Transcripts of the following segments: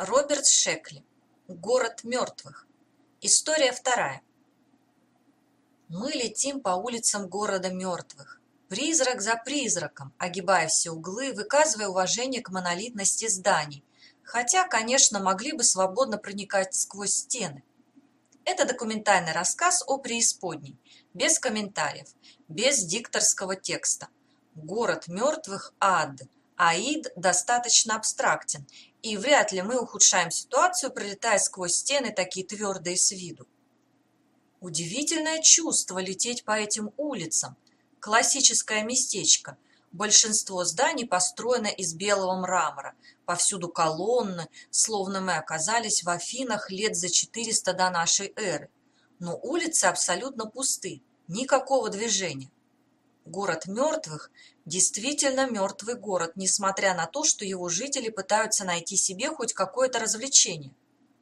Роберт Шекли. Город мертвых. История вторая. Мы летим по улицам города мертвых. Призрак за призраком, огибая все углы, выказывая уважение к монолитности зданий, хотя, конечно, могли бы свободно проникать сквозь стены. Это документальный рассказ о преисподней, без комментариев, без дикторского текста. Город мертвых – ад. Аид достаточно абстрактен, и вряд ли мы ухудшаем ситуацию, пролетая сквозь стены, такие твердые с виду. Удивительное чувство лететь по этим улицам. Классическое местечко. Большинство зданий построено из белого мрамора. Повсюду колонны, словно мы оказались в Афинах лет за 400 до нашей эры. Но улицы абсолютно пусты, никакого движения. Город мертвых действительно мертвый город, несмотря на то, что его жители пытаются найти себе хоть какое-то развлечение.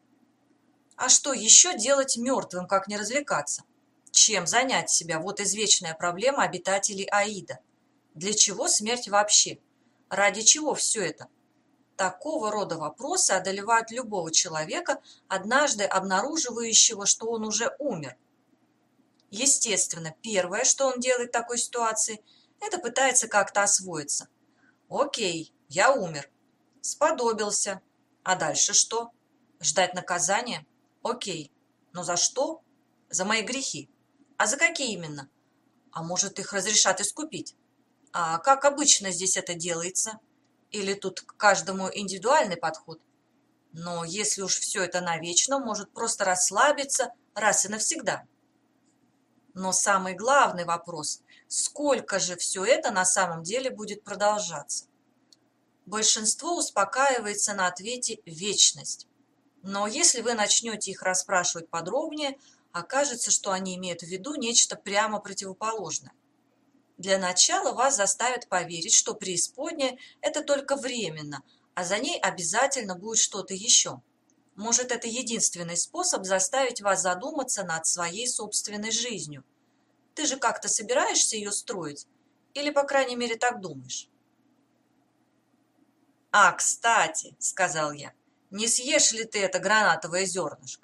А что еще делать мертвым, как не развлекаться? Чем занять себя? Вот извечная проблема обитателей Аида. Для чего смерть вообще? Ради чего все это? Такого рода вопросы одолевают любого человека, однажды обнаруживающего, что он уже умер. Естественно, первое, что он делает в такой ситуации, это пытается как-то освоиться. Окей, я умер. Сподобился. А дальше что? Ждать наказания? Окей. Но за что? За мои грехи. А за какие именно? А может, их разрешат искупить? А как обычно здесь это делается? Или тут к каждому индивидуальный подход? Но если уж все это навечно, может просто расслабиться раз и навсегда. Но самый главный вопрос – сколько же все это на самом деле будет продолжаться? Большинство успокаивается на ответе «вечность». Но если вы начнете их расспрашивать подробнее, окажется, что они имеют в виду нечто прямо противоположное. Для начала вас заставят поверить, что преисподняя – это только временно, а за ней обязательно будет что-то еще. Может, это единственный способ заставить вас задуматься над своей собственной жизнью. Ты же как-то собираешься ее строить? Или, по крайней мере, так думаешь? «А, кстати», – сказал я, – «не съешь ли ты это гранатовое зернышко?»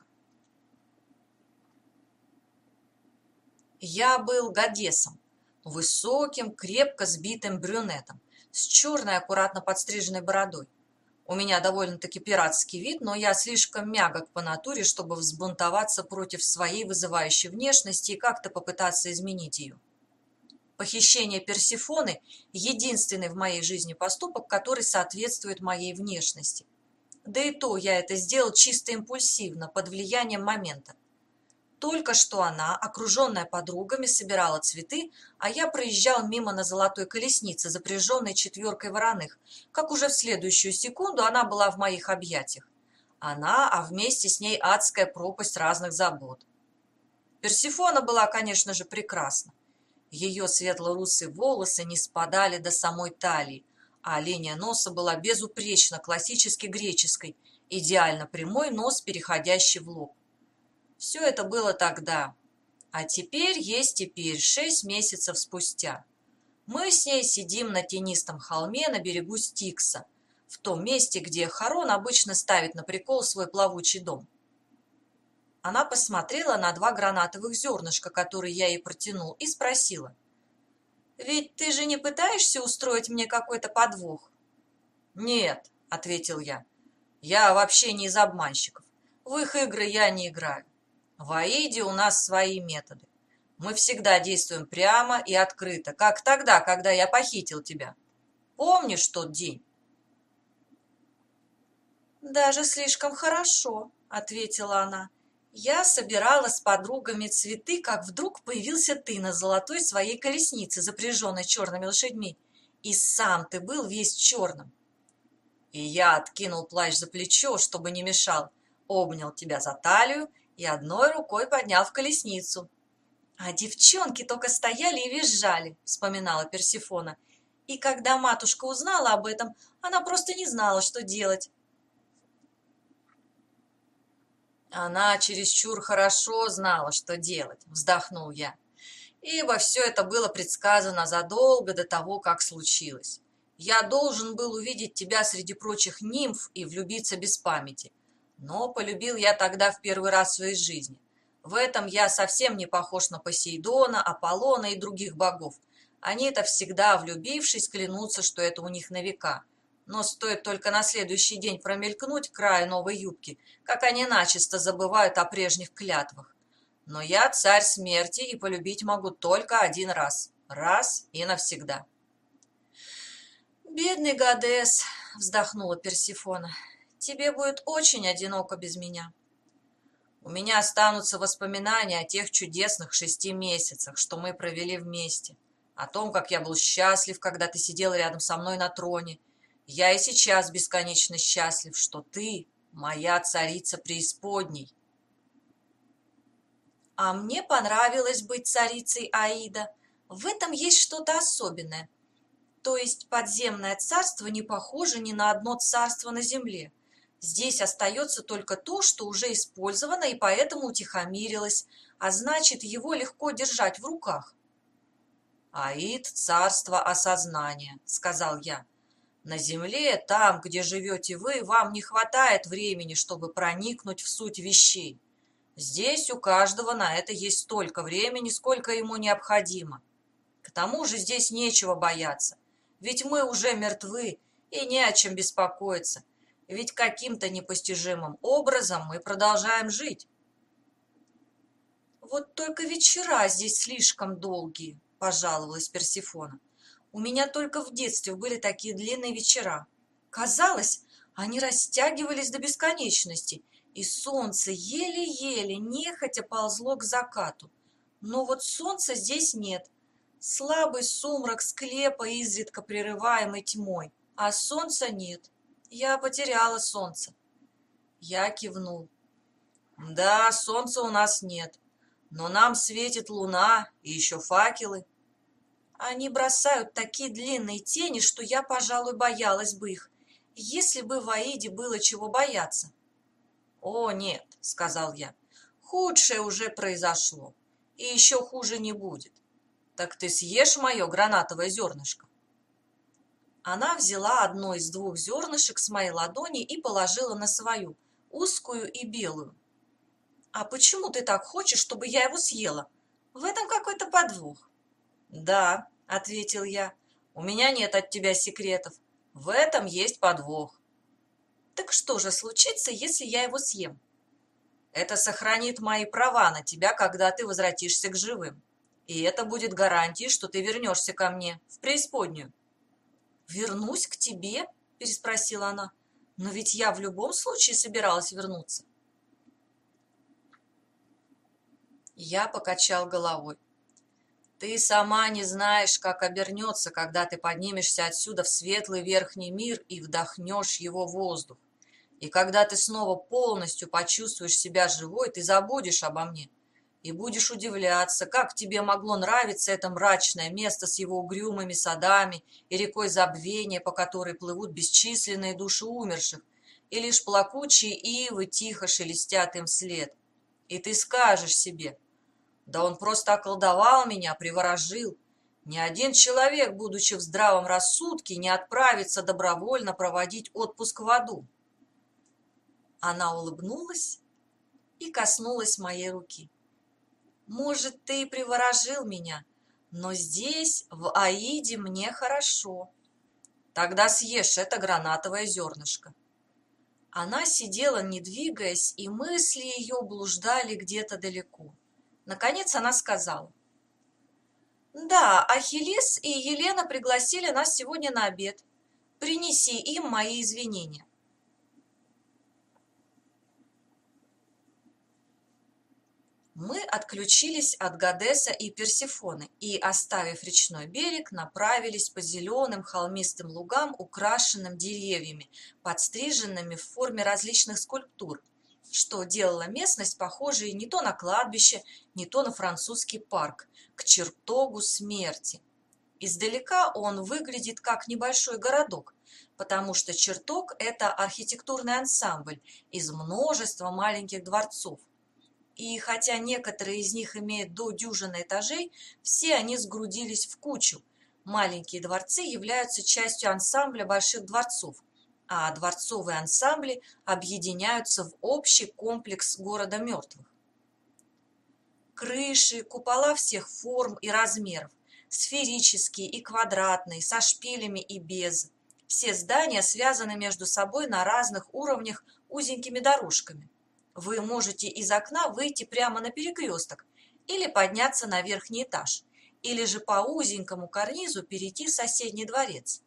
Я был Гадесом, высоким, крепко сбитым брюнетом, с черной аккуратно подстриженной бородой. У меня довольно-таки пиратский вид, но я слишком мягок по натуре, чтобы взбунтоваться против своей вызывающей внешности и как-то попытаться изменить ее. Похищение Персефоны – единственный в моей жизни поступок, который соответствует моей внешности. Да и то я это сделал чисто импульсивно, под влиянием момента. Только что она, окруженная подругами, собирала цветы, а я проезжал мимо на золотой колеснице, запряженной четверкой вороных, как уже в следующую секунду она была в моих объятиях. Она, а вместе с ней адская пропасть разных забот. Персефона была, конечно же, прекрасна. Ее светло-русые волосы не спадали до самой талии, а линия носа была безупречно классически греческой, идеально прямой нос, переходящий в лоб. Все это было тогда, а теперь есть теперь, 6 месяцев спустя. Мы с ней сидим на тенистом холме на берегу Стикса, в том месте, где Харон обычно ставит на прикол свой плавучий дом. Она посмотрела на 2 гранатовых зернышка, которые я ей протянул, и спросила: «Ведь ты же не пытаешься устроить мне какой-то подвох?» «Нет», — ответил я вообще не из обманщиков. В их игры я не играю. В Аиде у нас свои методы. Мы всегда действуем прямо и открыто, как тогда, когда я похитил тебя. Помнишь тот день?» «Даже слишком хорошо», — ответила она. «Я собирала с подругами цветы, как вдруг появился ты на золотой своей колеснице, запряженной черными лошадьми. И сам ты был весь черным. И я откинул плащ за плечо, чтобы не мешал, обнял тебя за талию и одной рукой поднял в колесницу. А девчонки только стояли и визжали», — вспоминала Персефона. «И когда матушка узнала об этом, она просто не знала, что делать». «Она чересчур хорошо знала, что делать», — вздохнул я, «ибо все это было предсказано задолго до того, как случилось. Я должен был увидеть тебя среди прочих нимф и влюбиться без памяти. Но полюбил я тогда в первый раз в своей жизни. В этом я совсем не похож на Посейдона, Аполлона и других богов. Они-то всегда, влюбившись, клянутся, что это у них на века. Но стоит только на следующий день промелькнуть к краю новой юбки, как они начисто забывают о прежних клятвах. Но я царь смерти и полюбить могу только один раз. Раз и навсегда. «Бедный Гадес», — вздохнула Персифона, — «тебе будет очень одиноко без меня». «У меня останутся воспоминания о тех чудесных 6 месяцах, что мы провели вместе, о том, как я был счастлив, когда ты сидел рядом со мной на троне. Я и сейчас бесконечно счастлив, что ты моя царица преисподней». «А мне понравилось быть царицей Аида. В этом есть что-то особенное. То есть подземное царство не похоже ни на одно царство на земле. Здесь остается только то, что уже использовано и поэтому утихомирилось, а значит, его легко держать в руках». «Аид – царство осознания», – сказал я. «На земле, там, где живете вы, вам не хватает времени, чтобы проникнуть в суть вещей. Здесь у каждого на это есть столько времени, сколько ему необходимо. К тому же здесь нечего бояться. Ведь мы уже мертвы, и не о чем беспокоиться. Ведь каким-то непостижимым образом мы продолжаем жить». «Вот только вечера здесь слишком долгие», — пожаловалась Персифона. «У меня только в детстве были такие длинные вечера. Казалось, они растягивались до бесконечности, и солнце еле-еле нехотя ползло к закату. Но вот солнца здесь нет. Слабый сумрак склепа, изредка прерываемый тьмой, а солнца нет. Я потеряла солнце». Я кивнул. «Да, солнца у нас нет, но нам светит луна и еще факелы. Они бросают такие длинные тени, что я, пожалуй, боялась бы их, если бы в Аиде было чего бояться». «О, нет», — сказал я, — «худшее уже произошло, и еще хуже не будет. Так ты съешь мое гранатовое зернышко?» Она взяла одно из 2 зернышек с моей ладони и положила на свою, узкую и белую. «А почему ты так хочешь, чтобы я его съела? В этом какой-то подвох». «Да», — ответил я, — «у меня нет от тебя секретов. В этом есть подвох». «Так что же случится, если я его съем?» «Это сохранит мои права на тебя, когда ты возвратишься к живым. И это будет гарантией, что ты вернешься ко мне, в преисподнюю». «Вернусь к тебе?» – переспросила она. «Но ведь я в любом случае собиралась вернуться». Я покачал головой. «Ты сама не знаешь, как обернется, когда ты поднимешься отсюда в светлый верхний мир и вдохнешь его воздух. И когда ты снова полностью почувствуешь себя живой, ты забудешь обо мне и будешь удивляться, как тебе могло нравиться это мрачное место с его угрюмыми садами и рекой забвения, по которой плывут бесчисленные души умерших, и лишь плакучие ивы тихо шелестят им вслед. И ты скажешь себе: да он просто околдовал меня, приворожил. Ни один человек, будучи в здравом рассудке, не отправится добровольно проводить отпуск в аду». Она улыбнулась и коснулась моей руки. «Может, ты и приворожил меня, но здесь, в Аиде, мне хорошо. Тогда съешь это гранатовое зернышко». Она сидела, не двигаясь, и мысли ее блуждали где-то далеко. Наконец она сказала: «Да, Ахиллес и Елена пригласили нас сегодня на обед. Принеси им мои извинения». Мы отключились от Гадеса и Персефоны и, оставив речной берег, направились по зеленым холмистым лугам, украшенным деревьями, подстриженными в форме различных скульптур, что делало местность похожей не то на кладбище, не то на французский парк, к чертогу смерти. Издалека он выглядит как небольшой городок, потому что чертог – это архитектурный ансамбль из множества маленьких дворцов. И хотя некоторые из них имеют до дюжины этажей, все они сгрудились в кучу, Маленькие дворцы являются частью ансамбля больших дворцов, а дворцовые ансамбли объединяются в общий комплекс города мертвых. Крыши, купола всех форм и размеров, сферические и квадратные, со шпилями и без. Все здания связаны между собой на разных уровнях узенькими дорожками. Вы можете из окна выйти прямо на перекресток или подняться на верхний этаж, или же по узенькому карнизу перейти в соседний дворец.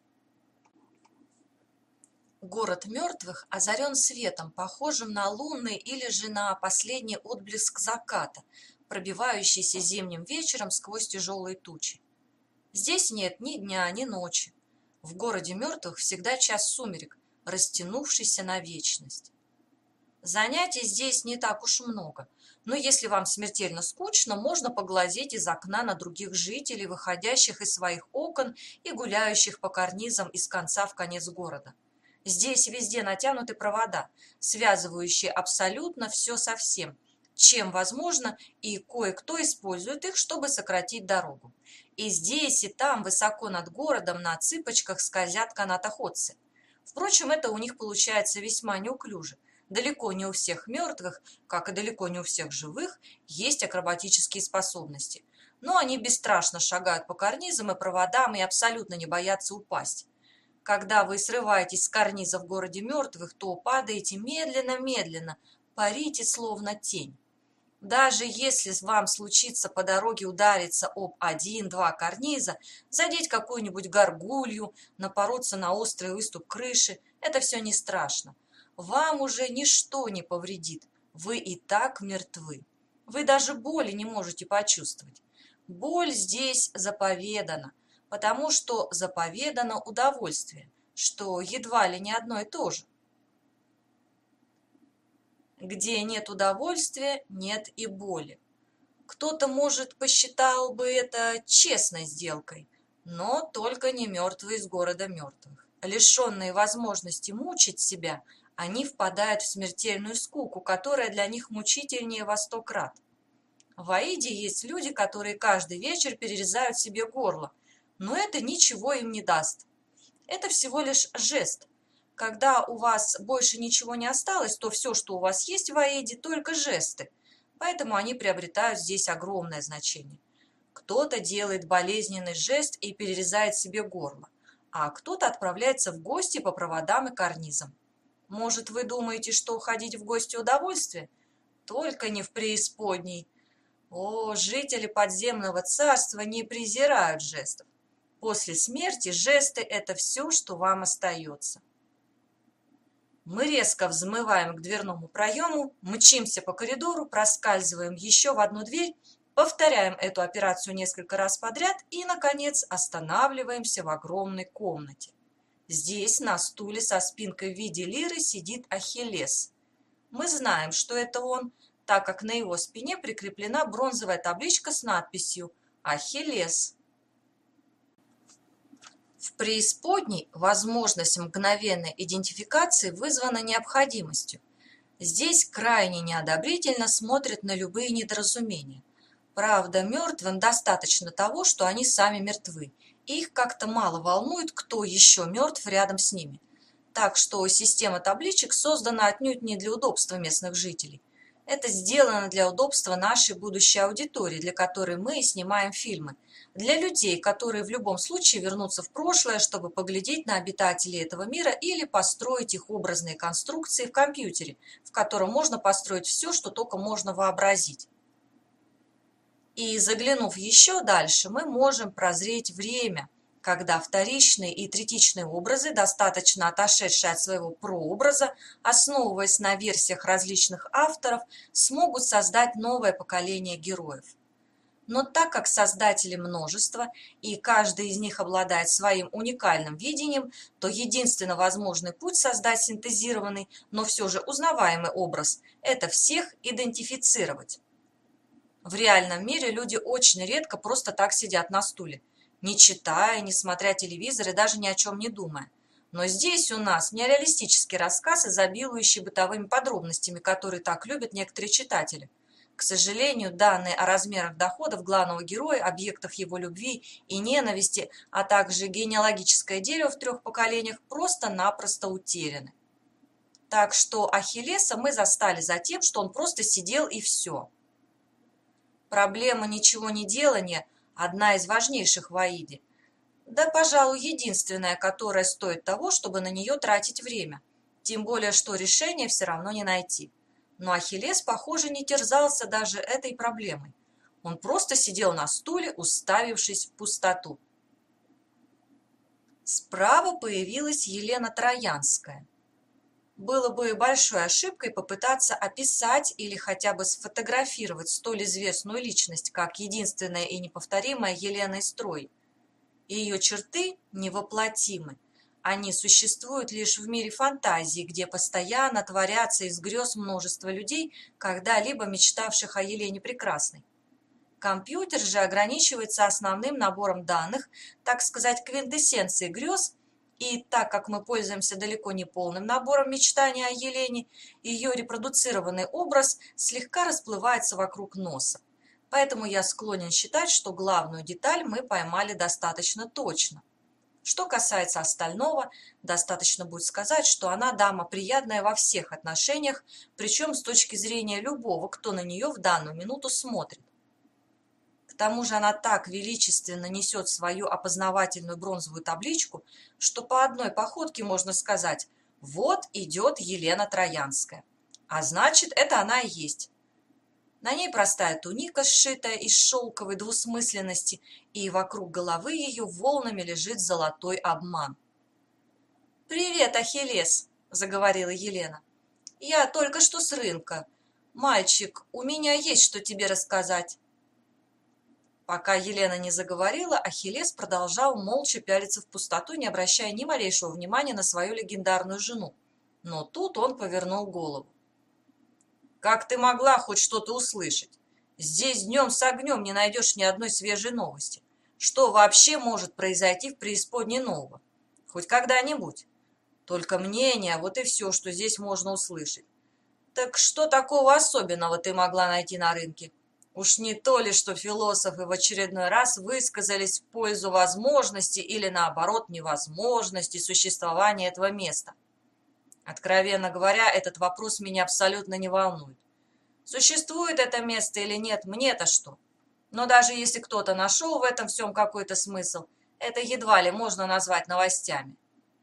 Город мертвых озарен светом, похожим на лунный или же на последний отблеск заката, пробивающийся зимним вечером сквозь тяжелые тучи. Здесь нет ни дня, ни ночи. В городе мертвых всегда час сумерек, растянувшийся на вечность. Занятий здесь не так уж много, но если вам смертельно скучно, можно поглазеть из окна на других жителей, выходящих из своих окон и гуляющих по карнизам из конца в конец города. Здесь везде натянуты провода, связывающие абсолютно все со всем, чем возможно, и кое-кто использует их, чтобы сократить дорогу. И здесь, и там, высоко над городом, на цыпочках скользят канатоходцы. Впрочем, это у них получается весьма неуклюже. Далеко не у всех мертвых, как и далеко не у всех живых, есть акробатические способности. Но они бесстрашно шагают по карнизам и проводам и абсолютно не боятся упасть. Когда вы срываетесь с карниза в городе мертвых, то падаете медленно-медленно, парите словно тень. Даже если вам случится по дороге удариться об один-два карниза, задеть какую-нибудь горгулью, напороться на острый выступ крыши, это все не страшно. Вам уже ничто не повредит, вы и так мертвы. Вы даже боли не можете почувствовать. Боль здесь заповедана, потому что заповедано удовольствие, что едва ли не одно и то же. Где нет удовольствия, нет и боли. Кто-то, может, посчитал бы это честной сделкой, но только не мертвые из города мертвых. Лишенные возможности мучить себя, они впадают в смертельную скуку, которая для них мучительнее во 100 крат. В Аиде есть люди, которые каждый вечер перерезают себе горло, но это ничего им не даст. Это всего лишь жест. Когда у вас больше ничего не осталось, то все, что у вас есть в Аиде, только жесты. Поэтому они приобретают здесь огромное значение. Кто-то делает болезненный жест и перерезает себе горло, а кто-то отправляется в гости по проводам и карнизам. Может, вы думаете, что ходить в гости удовольствие? Только не в преисподней. О, жители подземного царства не презирают жестов. После смерти жесты – это все, что вам остается. Мы резко взмываем к дверному проему, мчимся по коридору, проскальзываем еще в одну дверь, повторяем эту операцию несколько раз подряд и, наконец, останавливаемся в огромной комнате. Здесь на стуле со спинкой в виде лиры сидит Ахиллес. Мы знаем, что это он, так как на его спине прикреплена бронзовая табличка с надписью «Ахиллес». В преисподней возможность мгновенной идентификации вызвана необходимостью. Здесь крайне неодобрительно смотрят на любые недоразумения. Правда, мертвым достаточно того, что они сами мертвы, и их как-то мало волнует, кто еще мертв рядом с ними. Так что система табличек создана отнюдь не для удобства местных жителей. Это сделано для удобства нашей будущей аудитории, для которой мы и снимаем фильмы. Для людей, которые в любом случае вернутся в прошлое, чтобы поглядеть на обитателей этого мира или построить их образные конструкции в компьютере, в котором можно построить все, что только можно вообразить. И заглянув еще дальше, мы можем прозреть время, когда вторичные и третичные образы, достаточно отошедшие от своего прообраза, основываясь на версиях различных авторов, смогут создать новое поколение героев. Но так как создатели множество, и каждый из них обладает своим уникальным видением, то единственно возможный путь создать синтезированный, но все же узнаваемый образ – это всех идентифицировать. В реальном мире люди очень редко просто так сидят на стуле, не читая, не смотря телевизор и даже ни о чем не думая. Но здесь у нас нереалистический рассказ, изобилующий бытовыми подробностями, которые так любят некоторые читатели. К сожалению, данные о размерах доходов главного героя, объектах его любви и ненависти, а также генеалогическое дерево в 3 поколениях просто-напросто утеряны. Так что Ахиллеса мы застали за тем, что он просто сидел и все. Проблема ничего не делания – одна из важнейших в Аиде. Да, пожалуй, единственная, которая стоит того, чтобы на нее тратить время. Тем более, что решения все равно не найти. Но Ахиллес, похоже, не терзался даже этой проблемой. Он просто сидел на стуле, уставившись в пустоту. Справа появилась Елена Троянская. Было бы большой ошибкой попытаться описать или хотя бы сфотографировать столь известную личность, как единственная и неповторимая Елена из Трои. Ее черты невоплотимы. Они существуют лишь в мире фантазии, где постоянно творятся из грез множество людей, когда-либо мечтавших о Елене Прекрасной. Компьютер же ограничивается основным набором данных, так сказать, квинтэссенцией грез, и так как мы пользуемся далеко не полным набором мечтаний о Елене, ее репродуцированный образ слегка расплывается вокруг носа. Поэтому я склонен считать, что главную деталь мы поймали достаточно точно. Что касается остального, достаточно будет сказать, что она дама приятная во всех отношениях, причем с точки зрения любого, кто на нее в данную минуту смотрит. К тому же она так величественно несет свою опознавательную бронзовую табличку, что по одной походке можно сказать: вот идет Елена Троянская. А значит, это она и есть. На ней простая туника, сшитая из шелковой двусмысленности, и вокруг головы ее волнами лежит золотой обман. «Привет, Ахиллес!» – заговорила Елена. «Я только что с рынка. Мальчик, у меня есть что тебе рассказать». Пока Елена не заговорила, Ахиллес продолжал молча пялиться в пустоту, не обращая ни малейшего внимания на свою легендарную жену. Но тут он повернул голову. «Как ты могла хоть что-то услышать? Здесь днем с огнем не найдешь ни одной свежей новости. Что вообще может произойти в преисподней нового? Хоть когда-нибудь? Только мнение, вот и все, что здесь можно услышать. Так что такого особенного ты могла найти на рынке? Уж не то ли, что философы в очередной раз высказались в пользу возможности или, наоборот, невозможности существования этого места? Откровенно говоря, этот вопрос меня абсолютно не волнует. Существует это место или нет, мне-то что? Но даже если кто-то нашел в этом всем какой-то смысл, это едва ли можно назвать новостями.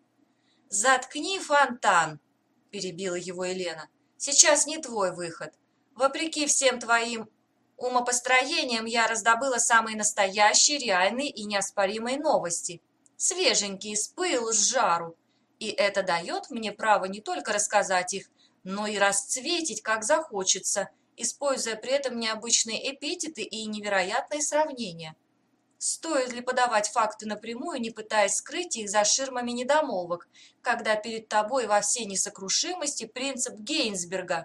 «Заткни фонтан!» – перебила его Елена. «Сейчас не твой выход. Вопреки всем твоим умопостроениям я раздобыла самые настоящие, реальные и неоспоримые новости. Свеженькие, с пылу, с жару. И это дает мне право не только рассказать их, но и расцветить, как захочется, используя при этом необычные эпитеты и невероятные сравнения. Стоит ли подавать факты напрямую, не пытаясь скрыть их за ширмами недомолвок, когда перед тобой во всей несокрушимости принцип Гейнсберга?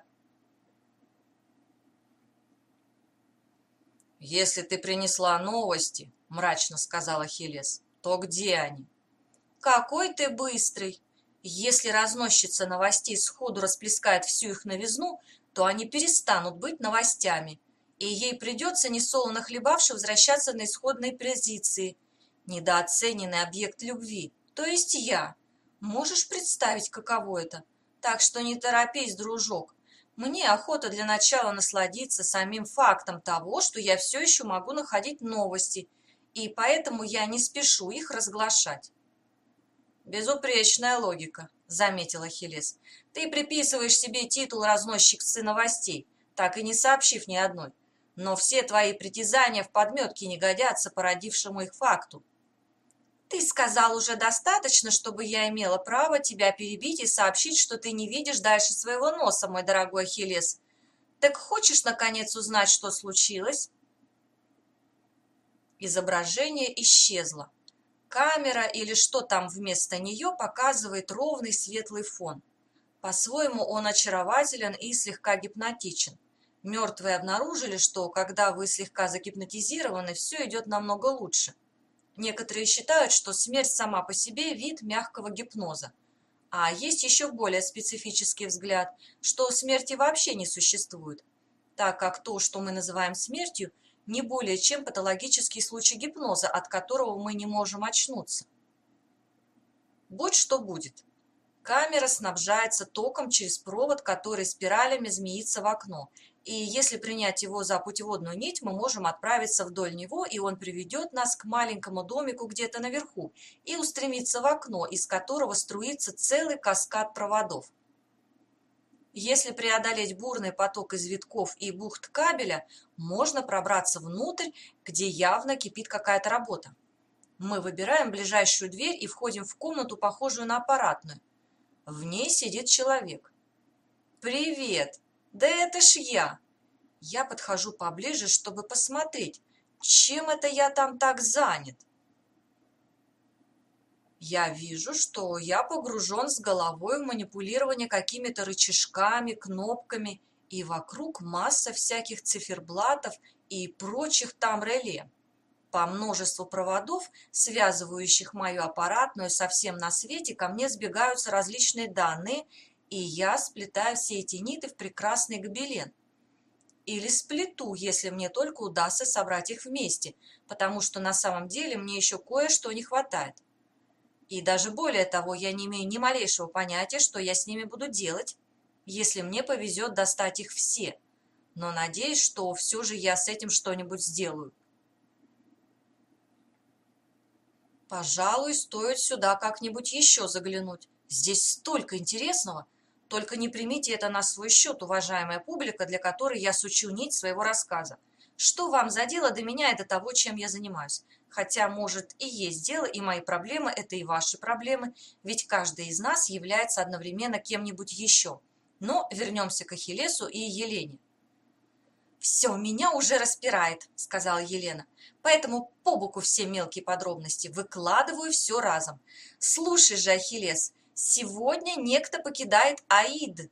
«Если ты принесла новости, — мрачно сказал Ахиллес, — то где они?» «Какой ты быстрый! Если разносчица новостей сходу расплескает всю их новизну, то они перестанут быть новостями, и ей придется, несолоно хлебавши, возвращаться на исходные позиции. Недооцененный объект любви, то есть я. Можешь представить, каково это? Так что не торопись, дружок. Мне охота для начала насладиться самим фактом того, что я все еще могу находить новости, и поэтому я не спешу их разглашать». «Безупречная логика», — заметил Ахиллес. «Ты приписываешь себе титул разносчицы новостей, так и не сообщив ни одной. Но все твои притязания в подметке не годятся породившему их факту». «Ты сказал уже достаточно, чтобы я имела право тебя перебить и сообщить, что ты не видишь дальше своего носа, мой дорогой Ахиллес. Так хочешь, наконец, узнать, что случилось?» Изображение исчезло. Камера или что там вместо нее показывает ровный светлый фон. По-своему он очарователен и слегка гипнотичен. Мертвые обнаружили, что когда вы слегка загипнотизированы, все идет намного лучше. Некоторые считают, что смерть сама по себе вид мягкого гипноза. А есть еще более специфический взгляд, что смерти вообще не существует. так как то, что мы называем смертью, не более чем патологический случай гипноза, от которого мы не можем очнуться. Будь что будет. Камера снабжается током через провод, который спиралями змеится в окно. И если принять его за путеводную нить, мы можем отправиться вдоль него, и он приведет нас к маленькому домику где-то наверху и устремиться в окно, из которого струится целый каскад проводов. Если преодолеть бурный поток из витков и бухт кабеля, можно пробраться внутрь, где явно кипит какая-то работа. Мы выбираем ближайшую дверь и входим в комнату, похожую на аппаратную. В ней сидит человек. «Привет! Да это ж я!» Я подхожу поближе, чтобы посмотреть, чем это я там так занят. Я вижу, что я погружен с головой в манипулирование какими-то рычажками, кнопками, и вокруг масса всяких циферблатов и прочих там реле. По множеству проводов, связывающих мою аппаратную со всем на свете, ко мне сбегаются различные данные, и я сплетаю все эти ниты в прекрасный гобелен. Или сплету, если мне только удастся собрать их вместе, потому что на самом деле мне еще кое-что не хватает. И даже более того, я не имею ни малейшего понятия, что я с ними буду делать, если мне повезет достать их все, но надеюсь, что все же я с этим что-нибудь сделаю. Пожалуй, стоит сюда как-нибудь еще заглянуть. Здесь столько интересного. Только не примите это на свой счет, уважаемая публика, для которой я сучу нить своего рассказа. Что вам за дело до меня и до того, чем я занимаюсь? Хотя, может, и есть дело, и мои проблемы – это и ваши проблемы, ведь каждый из нас является одновременно кем-нибудь еще. Но вернемся к Ахиллесу и Елене. «Все, меня уже распирает», — сказала Елена. «Поэтому по боку все мелкие подробности, выкладываю все разом. Слушай же, Ахиллес, сегодня некто покидает Аид».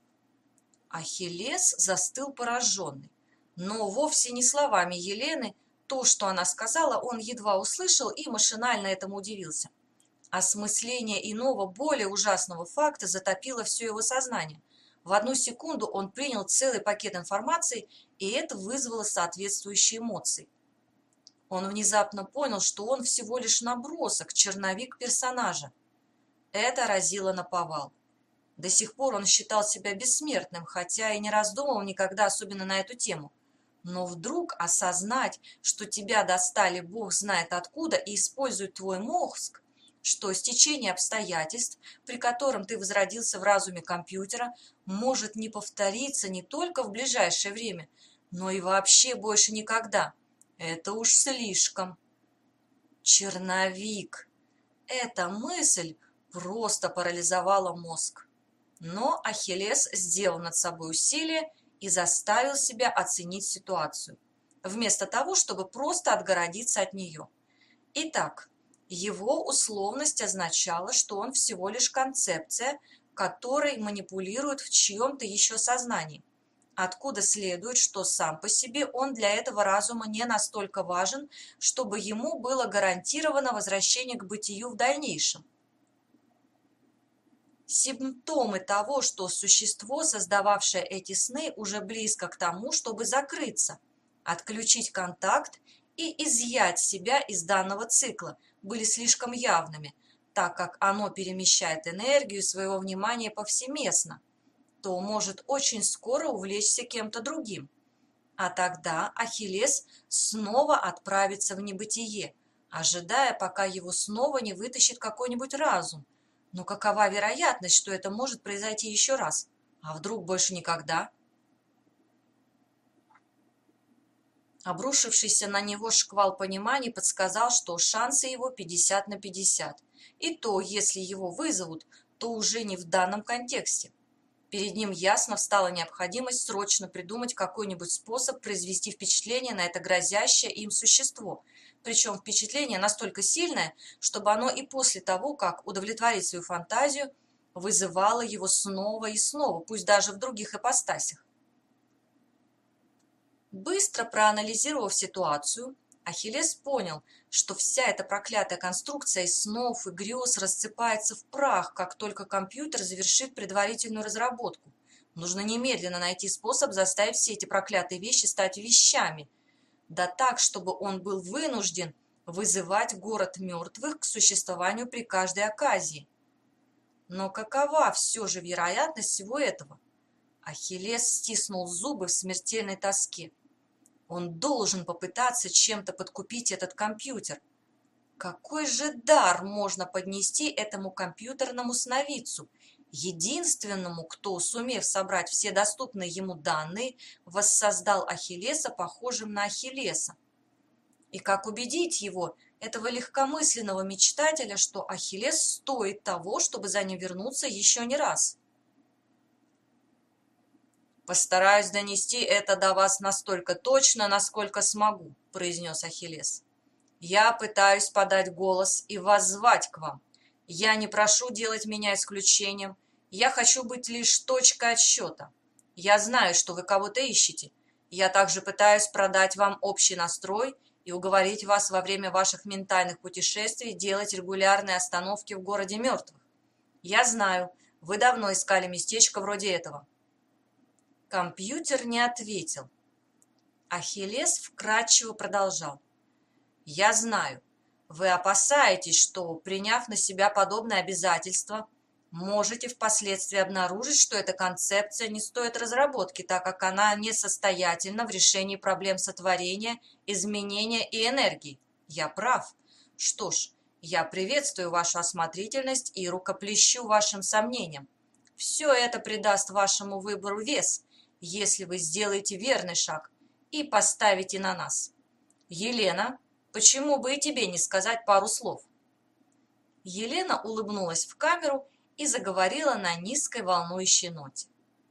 Ахиллес застыл пораженный, но вовсе не словами Елены. То, что она сказала, он едва услышал и машинально этому удивился. Осмысление иного, более ужасного факта затопило все его сознание. В одну секунду он принял целый пакет информации, и это вызвало соответствующие эмоции. Он внезапно понял, что он всего лишь набросок, черновик персонажа. Это разило наповал. До сих пор он считал себя бессмертным, хотя и не раздумывал никогда особенно на эту тему. Но вдруг осознать, что тебя достали бог знает откуда и используют твой мозг, что стечение обстоятельств, при котором ты возродился в разуме компьютера, может не повториться не только в ближайшее время, но и вообще больше никогда. Это уж слишком. Черновик. Эта мысль просто парализовала мозг. Но Ахиллес сделал над собой усилие и заставил себя оценить ситуацию, вместо того, чтобы просто отгородиться от нее. Итак, его условность означала, что он всего лишь концепция, которой манипулируют в чьем-то еще сознании, откуда следует, что сам по себе он для этого разума не настолько важен, чтобы ему было гарантировано возвращение к бытию в дальнейшем. Симптомы того, что существо, создававшее эти сны, уже близко к тому, чтобы закрыться, отключить контакт и изъять себя из данного цикла, были слишком явными, так как оно перемещает энергию своего внимания повсеместно, то может очень скоро увлечься кем-то другим. А тогда Ахиллес снова отправится в небытие, ожидая, пока его снова не вытащит какой-нибудь разум. Но какова вероятность, что это может произойти еще раз? А вдруг больше никогда? Обрушившийся на него шквал пониманий подсказал, что шансы его 50 на 50. И то, если его вызовут, то уже не в данном контексте. Перед ним ясно встала необходимость срочно придумать какой-нибудь способ произвести впечатление на это грозящее им существо. Причем впечатление настолько сильное, чтобы оно и после того, как удовлетворить свою фантазию, вызывало его снова и снова, пусть даже в других ипостасях. Быстро проанализировав ситуацию, Ахиллес понял, что вся эта проклятая конструкция из снов и грез рассыпается в прах, как только компьютер завершит предварительную разработку. Нужно немедленно найти способ заставить все эти проклятые вещи стать вещами, да так, чтобы он был вынужден вызывать город мертвых к существованию при каждой оказии. Но какова все же вероятность всего этого? Ахиллес стиснул зубы в смертельной тоске. Он должен попытаться чем-то подкупить этот компьютер. Какой же дар можно поднести этому компьютерному сновидцу, единственному, кто, сумев собрать все доступные ему данные, воссоздал Ахиллеса похожим на Ахиллеса? И как убедить его, этого легкомысленного мечтателя, что Ахиллес стоит того, чтобы за ним вернуться еще не раз? «Постараюсь донести это до вас настолько точно, насколько смогу», – произнес Ахиллес. «Я пытаюсь подать голос и воззвать к вам. Я не прошу делать меня исключением. Я хочу быть лишь точкой отсчета. Я знаю, что вы кого-то ищете. Я также пытаюсь продать вам общий настрой и уговорить вас во время ваших ментальных путешествий делать регулярные остановки в городе мертвых. Я знаю, вы давно искали местечко вроде этого». Компьютер не ответил. Ахиллес вкратчиво продолжал. «Я знаю, вы опасаетесь, что, приняв на себя подобное обязательство, можете впоследствии обнаружить, что эта концепция не стоит разработки, так как она несостоятельна в решении проблем сотворения, изменения и энергии. Я прав. Что ж, я приветствую вашу осмотрительность и рукоплещу вашим сомнениям. Все это придаст вашему выбору вес, если вы сделаете верный шаг и поставите на нас. Елена, почему бы и тебе не сказать пару слов?» Елена улыбнулась в камеру и заговорила на низкой волнующей ноте.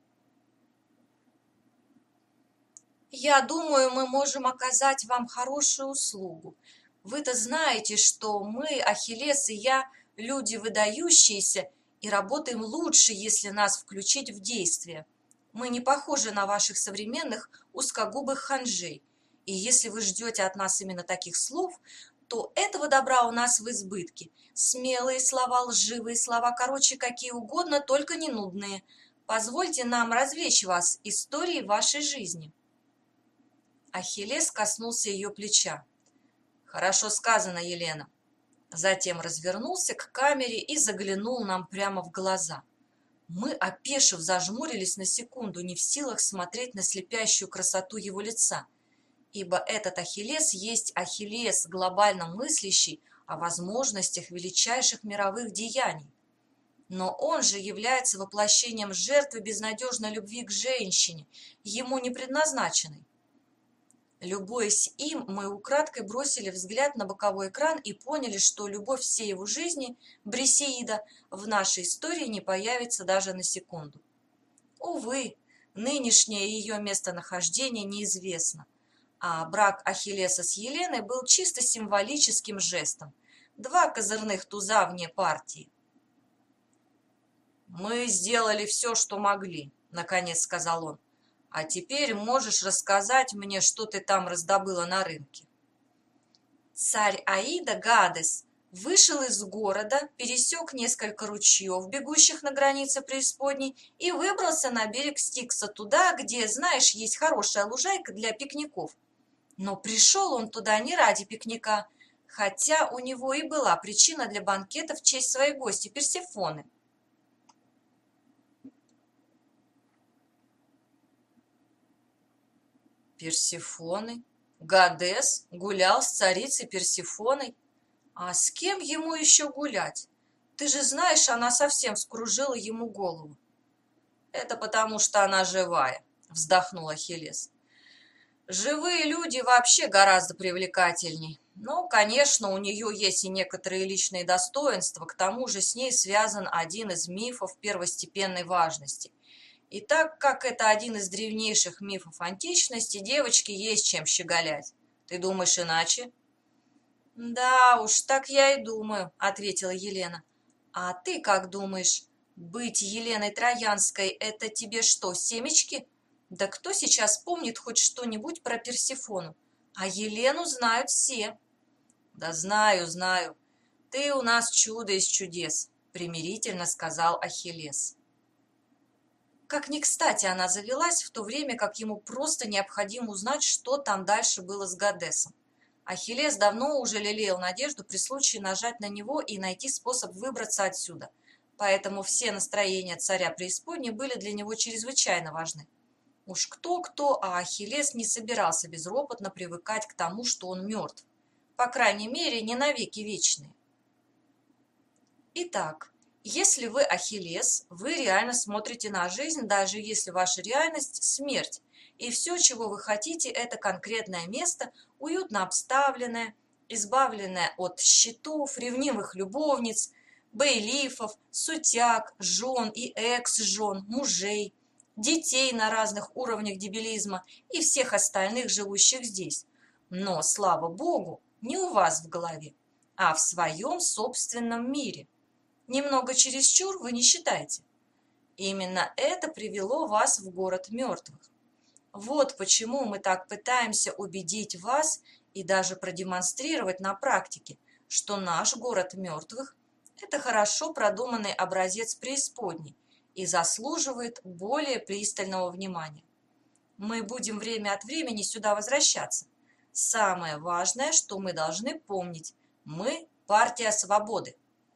«Я думаю, мы можем оказать вам хорошую услугу. Вы-то знаете, что мы, Ахиллес и я, люди выдающиеся и работаем лучше, если нас включить в действие. Мы не похожи на ваших современных узкогубых ханжей, и если вы ждете от нас именно таких слов, то этого добра у нас в избытке. Смелые слова, лживые слова, короче, какие угодно, только не нудные. Позвольте нам развлечь вас историей вашей жизни». Ахиллес коснулся ее плеча. «Хорошо сказано, Елена». Затем развернулся к камере и заглянул нам прямо в глаза. Мы, опешив, зажмурились на секунду, не в силах смотреть на слепящую красоту его лица, ибо этот Ахиллес есть Ахиллес, глобально мыслящий о возможностях величайших мировых деяний. Но он же является воплощением жертвы безнадежной любви к женщине, ему не предназначенной. Любуясь им, мы украдкой бросили взгляд на боковой экран и поняли, что любовь всей его жизни, Брисеида, в нашей истории не появится даже на секунду. Увы, нынешнее ее местонахождение неизвестно, а брак Ахиллеса с Еленой был чисто символическим жестом. Два козырных туза вне партии. «Мы сделали все, что могли», — наконец сказал он. «А теперь можешь рассказать мне, что ты там раздобыла на рынке». Царь Аида Гадес вышел из города, пересек несколько ручьев, бегущих на границе преисподней, и выбрался на берег Стикса, туда, где, знаешь, есть хорошая лужайка для пикников. Но пришел он туда не ради пикника, хотя у него и была причина для банкета в честь своей гости Персефоны. Персефоны? Гадес гулял с царицей Персефоной? А с кем ему еще гулять? Ты же знаешь, она совсем вскружила ему голову. Это потому, что она живая, вздохнул Ахиллес. Живые люди вообще гораздо привлекательней. Ну, конечно, у нее есть и некоторые личные достоинства, к тому же с ней связан один из мифов первостепенной важности. И так как это один из древнейших мифов античности, девочке есть чем щеголять. Ты думаешь иначе? Да уж, так я и думаю, ответила Елена. А ты как думаешь, быть Еленой Троянской – это тебе что, семечки? Да кто сейчас помнит хоть что-нибудь про Персефону? А Елену знают все. Да знаю, знаю. Ты у нас чудо из чудес, примирительно сказал Ахиллес. Как ни кстати она завелась, в то время как ему просто необходимо узнать, что там дальше было с Гадесом. Ахиллес давно уже лелеял надежду при случае нажать на него и найти способ выбраться отсюда, поэтому все настроения царя преисподней были для него чрезвычайно важны. Уж кто-кто, а Ахиллес не собирался безропотно привыкать к тому, что он мертв, по крайней мере, не навеки вечные. Итак, если вы Ахиллес, вы реально смотрите на жизнь, даже если ваша реальность – смерть, и все, чего вы хотите, это конкретное место, уютно обставленное, избавленное от щитов, ревнивых любовниц, бейлифов, сутяг, жен и экс-жен, мужей, детей на разных уровнях дебилизма и всех остальных, живущих здесь. Но, слава богу, не у вас в голове, а в своем собственном мире. Немного чересчур, вы не считаете? Именно это привело вас в город мертвых. Вот почему мы так пытаемся убедить вас и даже продемонстрировать на практике, что наш город мертвых – это хорошо продуманный образец преисподней и заслуживает более пристального внимания. Мы будем время от времени сюда возвращаться. Самое важное, что мы должны помнить – мы – партия свободы.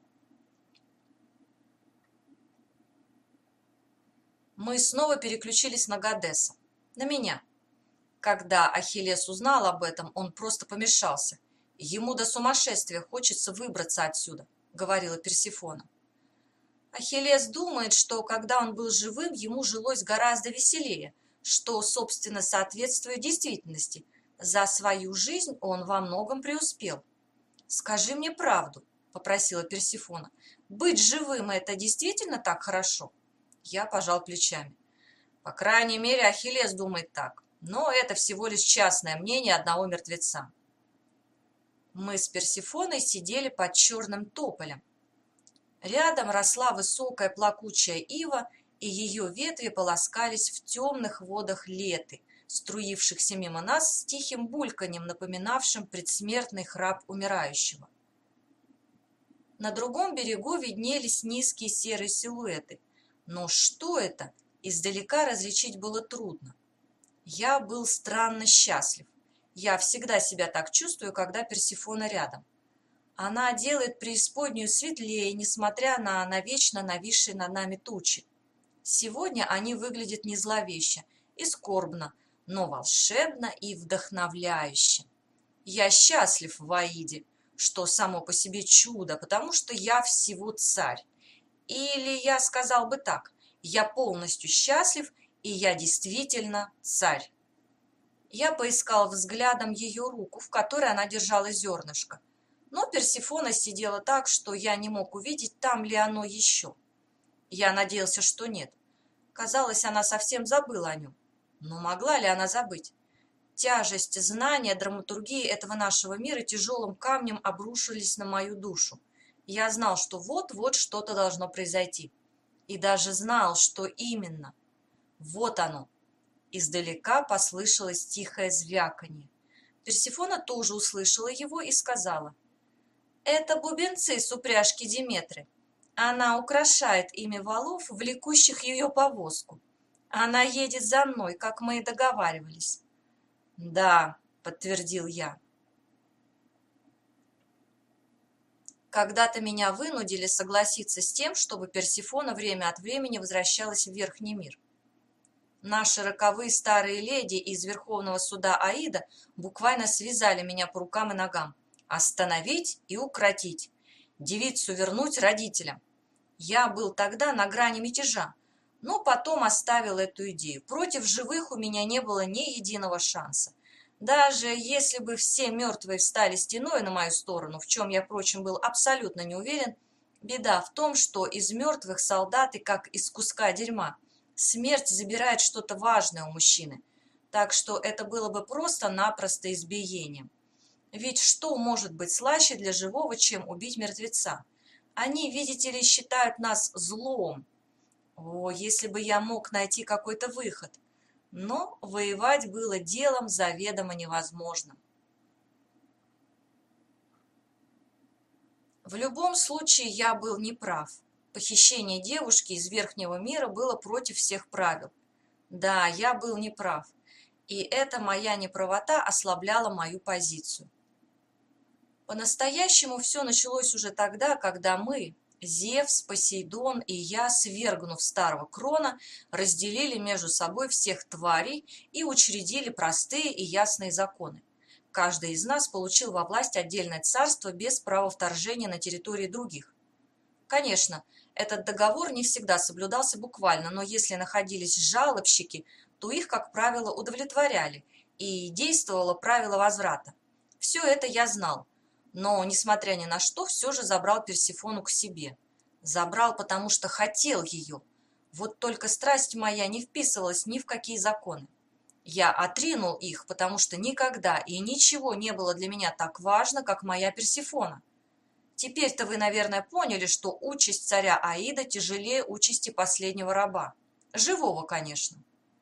Мы снова переключились на Гадеса, на меня. Когда Ахиллес узнал об этом, он просто помешался. Ему до сумасшествия хочется выбраться отсюда, говорила Персефона. Ахиллес думает, что когда он был живым, ему жилось гораздо веселее, что, собственно, соответствует действительности. За свою жизнь он во многом преуспел. «Скажи мне правду», — попросила Персефона. «Быть живым — это действительно так хорошо?» Я пожал плечами. По крайней мере, Ахиллес думает так, но это всего лишь частное мнение одного мертвеца. Мы с Персефоной сидели под черным тополем. Рядом росла высокая плакучая ива, и ее ветви полоскались в темных водах Леты, струившихся мимо нас с тихим бульканьем, напоминавшим предсмертный храп умирающего. На другом берегу виднелись низкие серые силуэты. Но что это, издалека различить было трудно. Я был странно счастлив. Я всегда себя так чувствую, когда Персефона рядом. Она делает преисподнюю светлее, несмотря на навечно нависшие над нами тучи. Сегодня они выглядят не зловеще и скорбно, но волшебно и вдохновляюще. Я счастлив в Аиде, что само по себе чудо, потому что я всего царь. Или я сказал бы так, я полностью счастлив, и я действительно царь. Я поискал взглядом ее руку, в которой она держала зернышко, но Персефона сидела так, что я не мог увидеть, там ли оно еще. Я надеялся, что нет. Казалось, она совсем забыла о нем. Но могла ли она забыть? Тяжесть знания драматургии этого нашего мира тяжелым камнем обрушились на мою душу. Я знал, что вот-вот что-то должно произойти. И даже знал, что именно. Вот оно. Издалека послышалось тихое звяканье. Персефона тоже услышала его и сказала: «Это бубенцы с упряжки Диметры. Она украшает ими валов, влекущих ее повозку. Она едет за мной, как мы и договаривались». «Да», — подтвердил я. Когда-то меня вынудили согласиться с тем, чтобы Персефона время от времени возвращалась в Верхний мир. Наши роковые старые леди из Верховного суда Аида буквально связали меня по рукам и ногам. Остановить и укротить. Девицу вернуть родителям. Я был тогда на грани мятежа, но потом оставил эту идею. Против живых у меня не было ни единого шанса. Даже если бы все мертвые встали стеной на мою сторону, в чем я, впрочем, был абсолютно не уверен, беда в том, что из мертвых солдаты, как из куска дерьма. Смерть забирает что-то важное у мужчины, так что это было бы просто-напросто избиением. Ведь что может быть слаще для живого, чем убить мертвеца? Они, видите ли, считают нас злом. О, если бы я мог найти какой-то выход! Но воевать было делом заведомо невозможным. В любом случае я был неправ. Похищение девушки из верхнего мира было против всех правил. Да, я был неправ, и эта моя неправота ослабляла мою позицию. По-настоящему все началось уже тогда, когда мы, Зевс, Посейдон и я, свергнув старого Крона, разделили между собой всех тварей и учредили простые и ясные законы. Каждый из нас получил во власть отдельное царство без права вторжения на территории других. Конечно, этот договор не всегда соблюдался буквально, но если находились жалобщики, то их, как правило, удовлетворяли, и действовало правило возврата. Все это я знал, но, несмотря ни на что, все же забрал Персефону к себе. Забрал, потому что хотел ее. Вот только страсть моя не вписывалась ни в какие законы. Я отринул их, потому что никогда и ничего не было для меня так важно, как моя Персефона. Теперь-то вы, наверное, поняли, что участь царя Аида тяжелее участи последнего раба. Живого, конечно.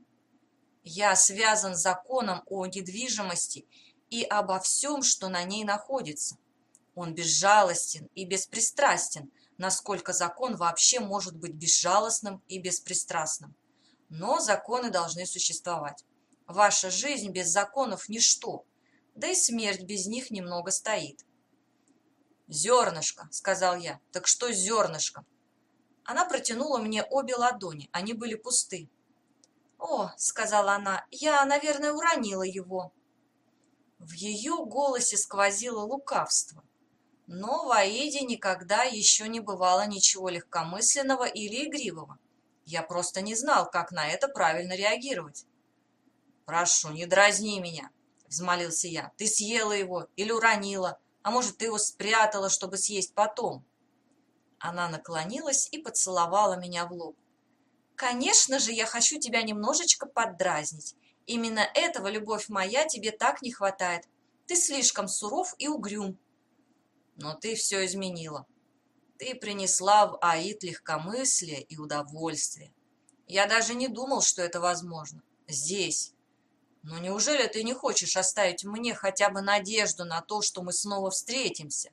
Я связан законом о недвижимости и обо всем, что на ней находится. Он безжалостен и беспристрастен, насколько закон вообще может быть безжалостным и беспристрастным. Но законы должны существовать. Ваша жизнь без законов – ничто, да и смерть без них немного стоит. «Зернышко», — сказал я. «Так что с зернышком?» Она протянула мне обе ладони, они были пусты. «О», — сказала она, — «я, наверное, уронила его». В ее голосе сквозило лукавство. Но в Аиде никогда еще не бывало ничего легкомысленного или игривого. Я просто не знал, как на это правильно реагировать. «Прошу, не дразни меня», — взмолился я. «Ты съела его или уронила? А может, ты его спрятала, чтобы съесть потом?» Она наклонилась и поцеловала меня в лоб. «Конечно же, я хочу тебя немножечко поддразнить. Именно этого, любовь моя, тебе так не хватает. Ты слишком суров и угрюм». «Но ты все изменила. Ты принесла в Аид легкомыслие и удовольствие. Я даже не думал, что это возможно. Здесь. Но неужели ты не хочешь оставить мне хотя бы надежду на то, что мы снова встретимся?»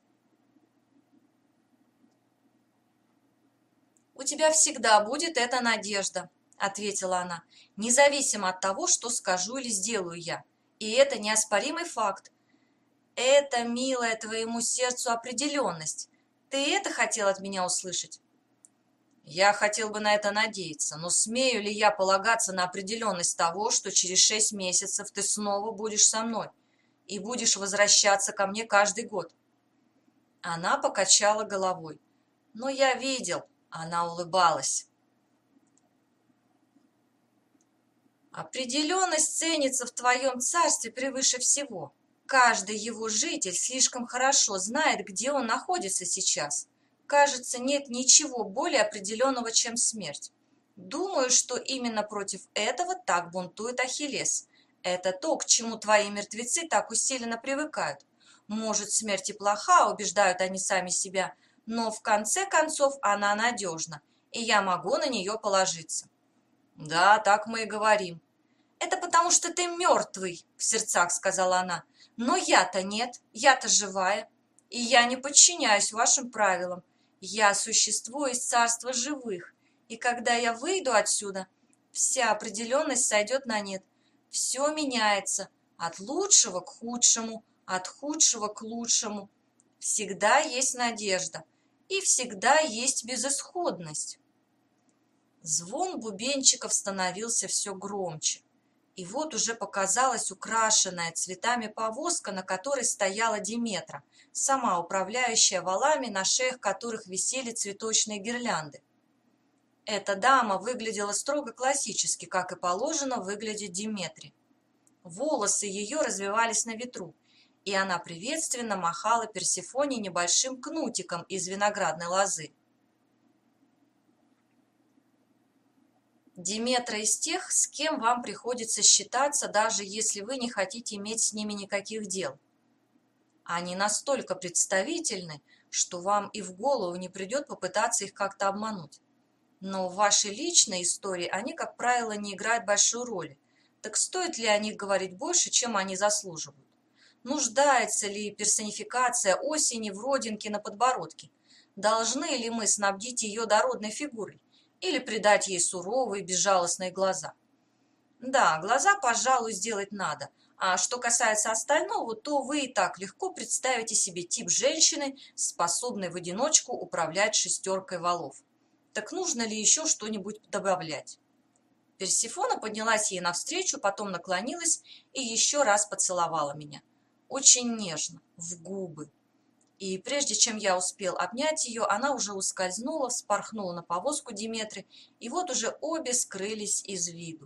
«У тебя всегда будет эта надежда», — ответила она, «независимо от того, что скажу или сделаю я. И это неоспоримый факт. Это, милая твоему сердцу, определенность. Ты это хотел от меня услышать?» «Я хотел бы на это надеяться, но смею ли я полагаться на определенность того, что через 6 месяцев ты снова будешь со мной и будешь возвращаться ко мне каждый год?» Она покачала головой. «Но я видел», — она улыбалась. «Определенность ценится в твоем царстве превыше всего. Каждый его житель слишком хорошо знает, где он находится сейчас. Кажется, нет ничего более определенного, чем смерть. Думаю, что именно против этого так бунтует Ахиллес. Это то, к чему твои мертвецы так усиленно привыкают. Может, смерть и плоха, убеждают они сами себя, но в конце концов она надежна, и я могу на нее положиться». «Да, так мы и говорим». «Это потому, что ты мертвый», — в сердцах сказала она. «Но я-то нет, я-то живая, и я не подчиняюсь вашим правилам. Я существую из царства живых, и когда я выйду отсюда, вся определенность сойдет на нет. Все меняется от лучшего к худшему, от худшего к лучшему. Всегда есть надежда, и всегда есть безысходность». Звон бубенчиков становился все громче. И вот уже показалась украшенная цветами повозка, на которой стояла Диметра, сама управляющая валами, на шеях которых висели цветочные гирлянды. Эта дама выглядела строго классически, как и положено выглядеть Диметре. Волосы ее развивались на ветру, и она приветственно махала Персефоне небольшим кнутиком из виноградной лозы. Диметра из тех, с кем вам приходится считаться, даже если вы не хотите иметь с ними никаких дел. Они настолько представительны, что вам и в голову не придет попытаться их как-то обмануть. Но в вашей личной истории они, как правило, не играют большой роли. Так стоит ли о них говорить больше, чем они заслуживают? Нуждается ли персонификация осени в родинке на подбородке? Должны ли мы снабдить ее дородной фигурой или придать ей суровые, безжалостные глаза? Да, глаза, пожалуй, сделать надо. А что касается остального, то вы и так легко представите себе тип женщины, способной в одиночку управлять шестеркой валов. Так нужно ли еще что-нибудь добавлять? Персифона поднялась ей навстречу, потом наклонилась и еще раз поцеловала меня. Очень нежно, в губы. И прежде чем я успел обнять ее, она уже ускользнула, вспорхнула на повозку Диметры, и вот уже обе скрылись из виду.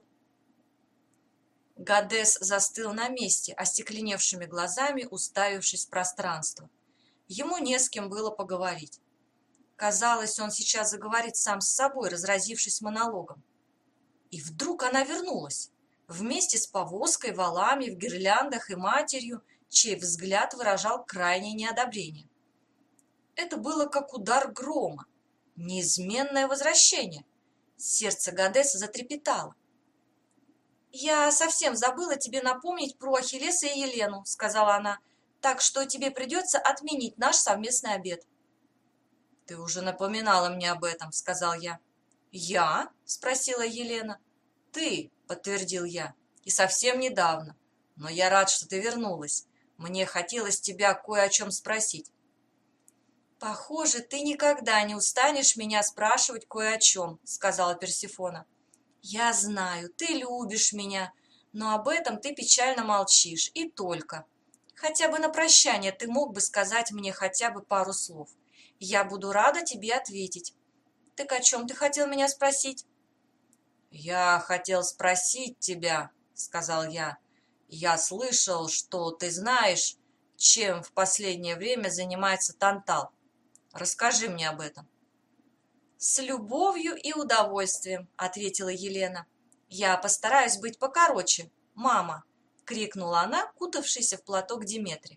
Гадес застыл на месте, остекленевшими глазами уставившись в пространство. Ему не с кем было поговорить. Казалось, он сейчас заговорит сам с собой, разразившись монологом. И вдруг она вернулась, вместе с повозкой, валами, в гирляндах и матерью, чей взгляд выражал крайнее неодобрение. Это было как удар грома, неизменное возвращение. Сердце Гадеса затрепетало. «Я совсем забыла тебе напомнить про Ахиллеса и Елену», — сказала она, «так что тебе придется отменить наш совместный обед». «Ты уже напоминала мне об этом», — сказал я. «Я?» — спросила Елена. «Ты», — подтвердил я, — «и совсем недавно. Но я рад, что ты вернулась. Мне хотелось тебя кое о чем спросить». «Похоже, ты никогда не устанешь меня спрашивать кое о чем», — сказала Персифона. «Я знаю, ты любишь меня, но об этом ты печально молчишь, и только. Хотя бы на прощание ты мог бы сказать мне хотя бы пару слов. Я буду рада тебе ответить. Так о чем ты хотел меня спросить?» «Я хотел спросить тебя», — сказал я. «Я слышал, что ты знаешь, чем в последнее время занимается Тантал. Расскажи мне об этом». «С любовью и удовольствием», — ответила Елена. «Я постараюсь быть покороче, мама», — крикнула она, кутавшаяся в платок Диметри.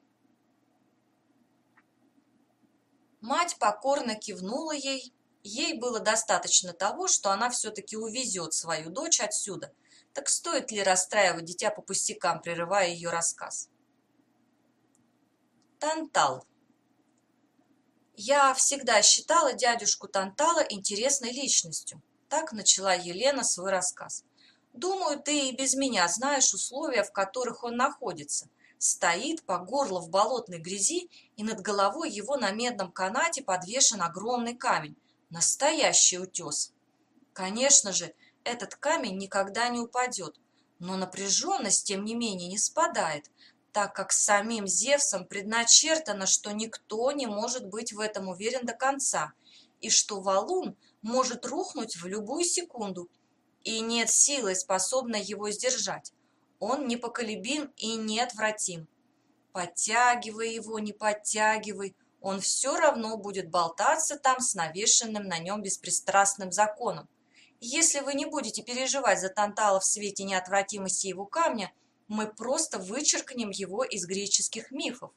Мать покорно кивнула ей. Ей было достаточно того, что она все-таки увезет свою дочь отсюда. Так стоит ли расстраивать дитя по пустякам, прерывая ее рассказ? Тантал. «Я всегда считала дядюшку Тантала интересной личностью», — так начала Елена свой рассказ. «Думаю, ты и без меня знаешь условия, в которых он находится. Стоит по горло в болотной грязи, и над головой его на медном канате подвешен огромный камень. Настоящий утес. Конечно же, этот камень никогда не упадет, но напряженность, тем не менее, не спадает, так как самим Зевсом предначертано, что никто не может быть в этом уверен до конца, и что валун может рухнуть в любую секунду, и нет силы, способной его сдержать. Он непоколебим и неотвратим. Подтягивай его, не подтягивай, он все равно будет болтаться там с навешенным на нем беспристрастным законом. Если вы не будете переживать за Тантала в свете неотвратимости его камня, мы просто вычеркнем его из греческих мифов.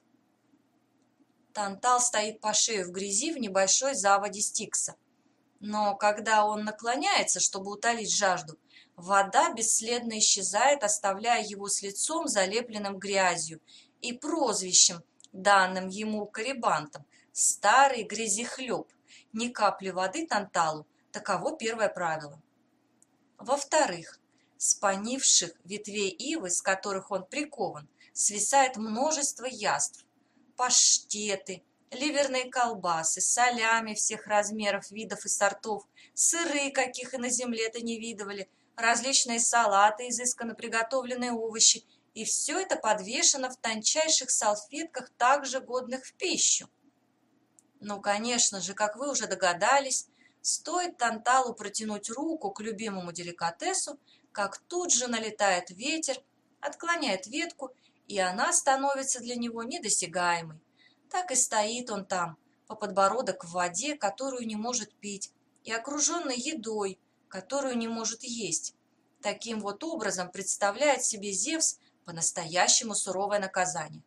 Тантал стоит по шею в грязи в небольшой заводе Стикса. Но когда он наклоняется, чтобы утолить жажду, вода бесследно исчезает, оставляя его с лицом, залепленным грязью, и прозвищем, данным ему Карибантом, «старый грязехлеб». Ни капли воды Танталу, таково первое правило. Во-вторых, с понивших ветвей ивы, с которых он прикован, свисает множество яств, паштеты, ливерные колбасы, солями всех размеров, видов и сортов, сыры, каких и на земле-то не видывали, различные салаты, изысканно приготовленные овощи, и все это подвешено в тончайших салфетках, также годных в пищу. Ну, конечно же, как вы уже догадались, стоит Танталу протянуть руку к любимому деликатесу, как тут же налетает ветер, отклоняет ветку, и она становится для него недосягаемой. Так и стоит он там, по подбородок в воде, которую не может пить, и окруженный едой, которую не может есть. Таким вот образом представляет себе Зевс по-настоящему суровое наказание.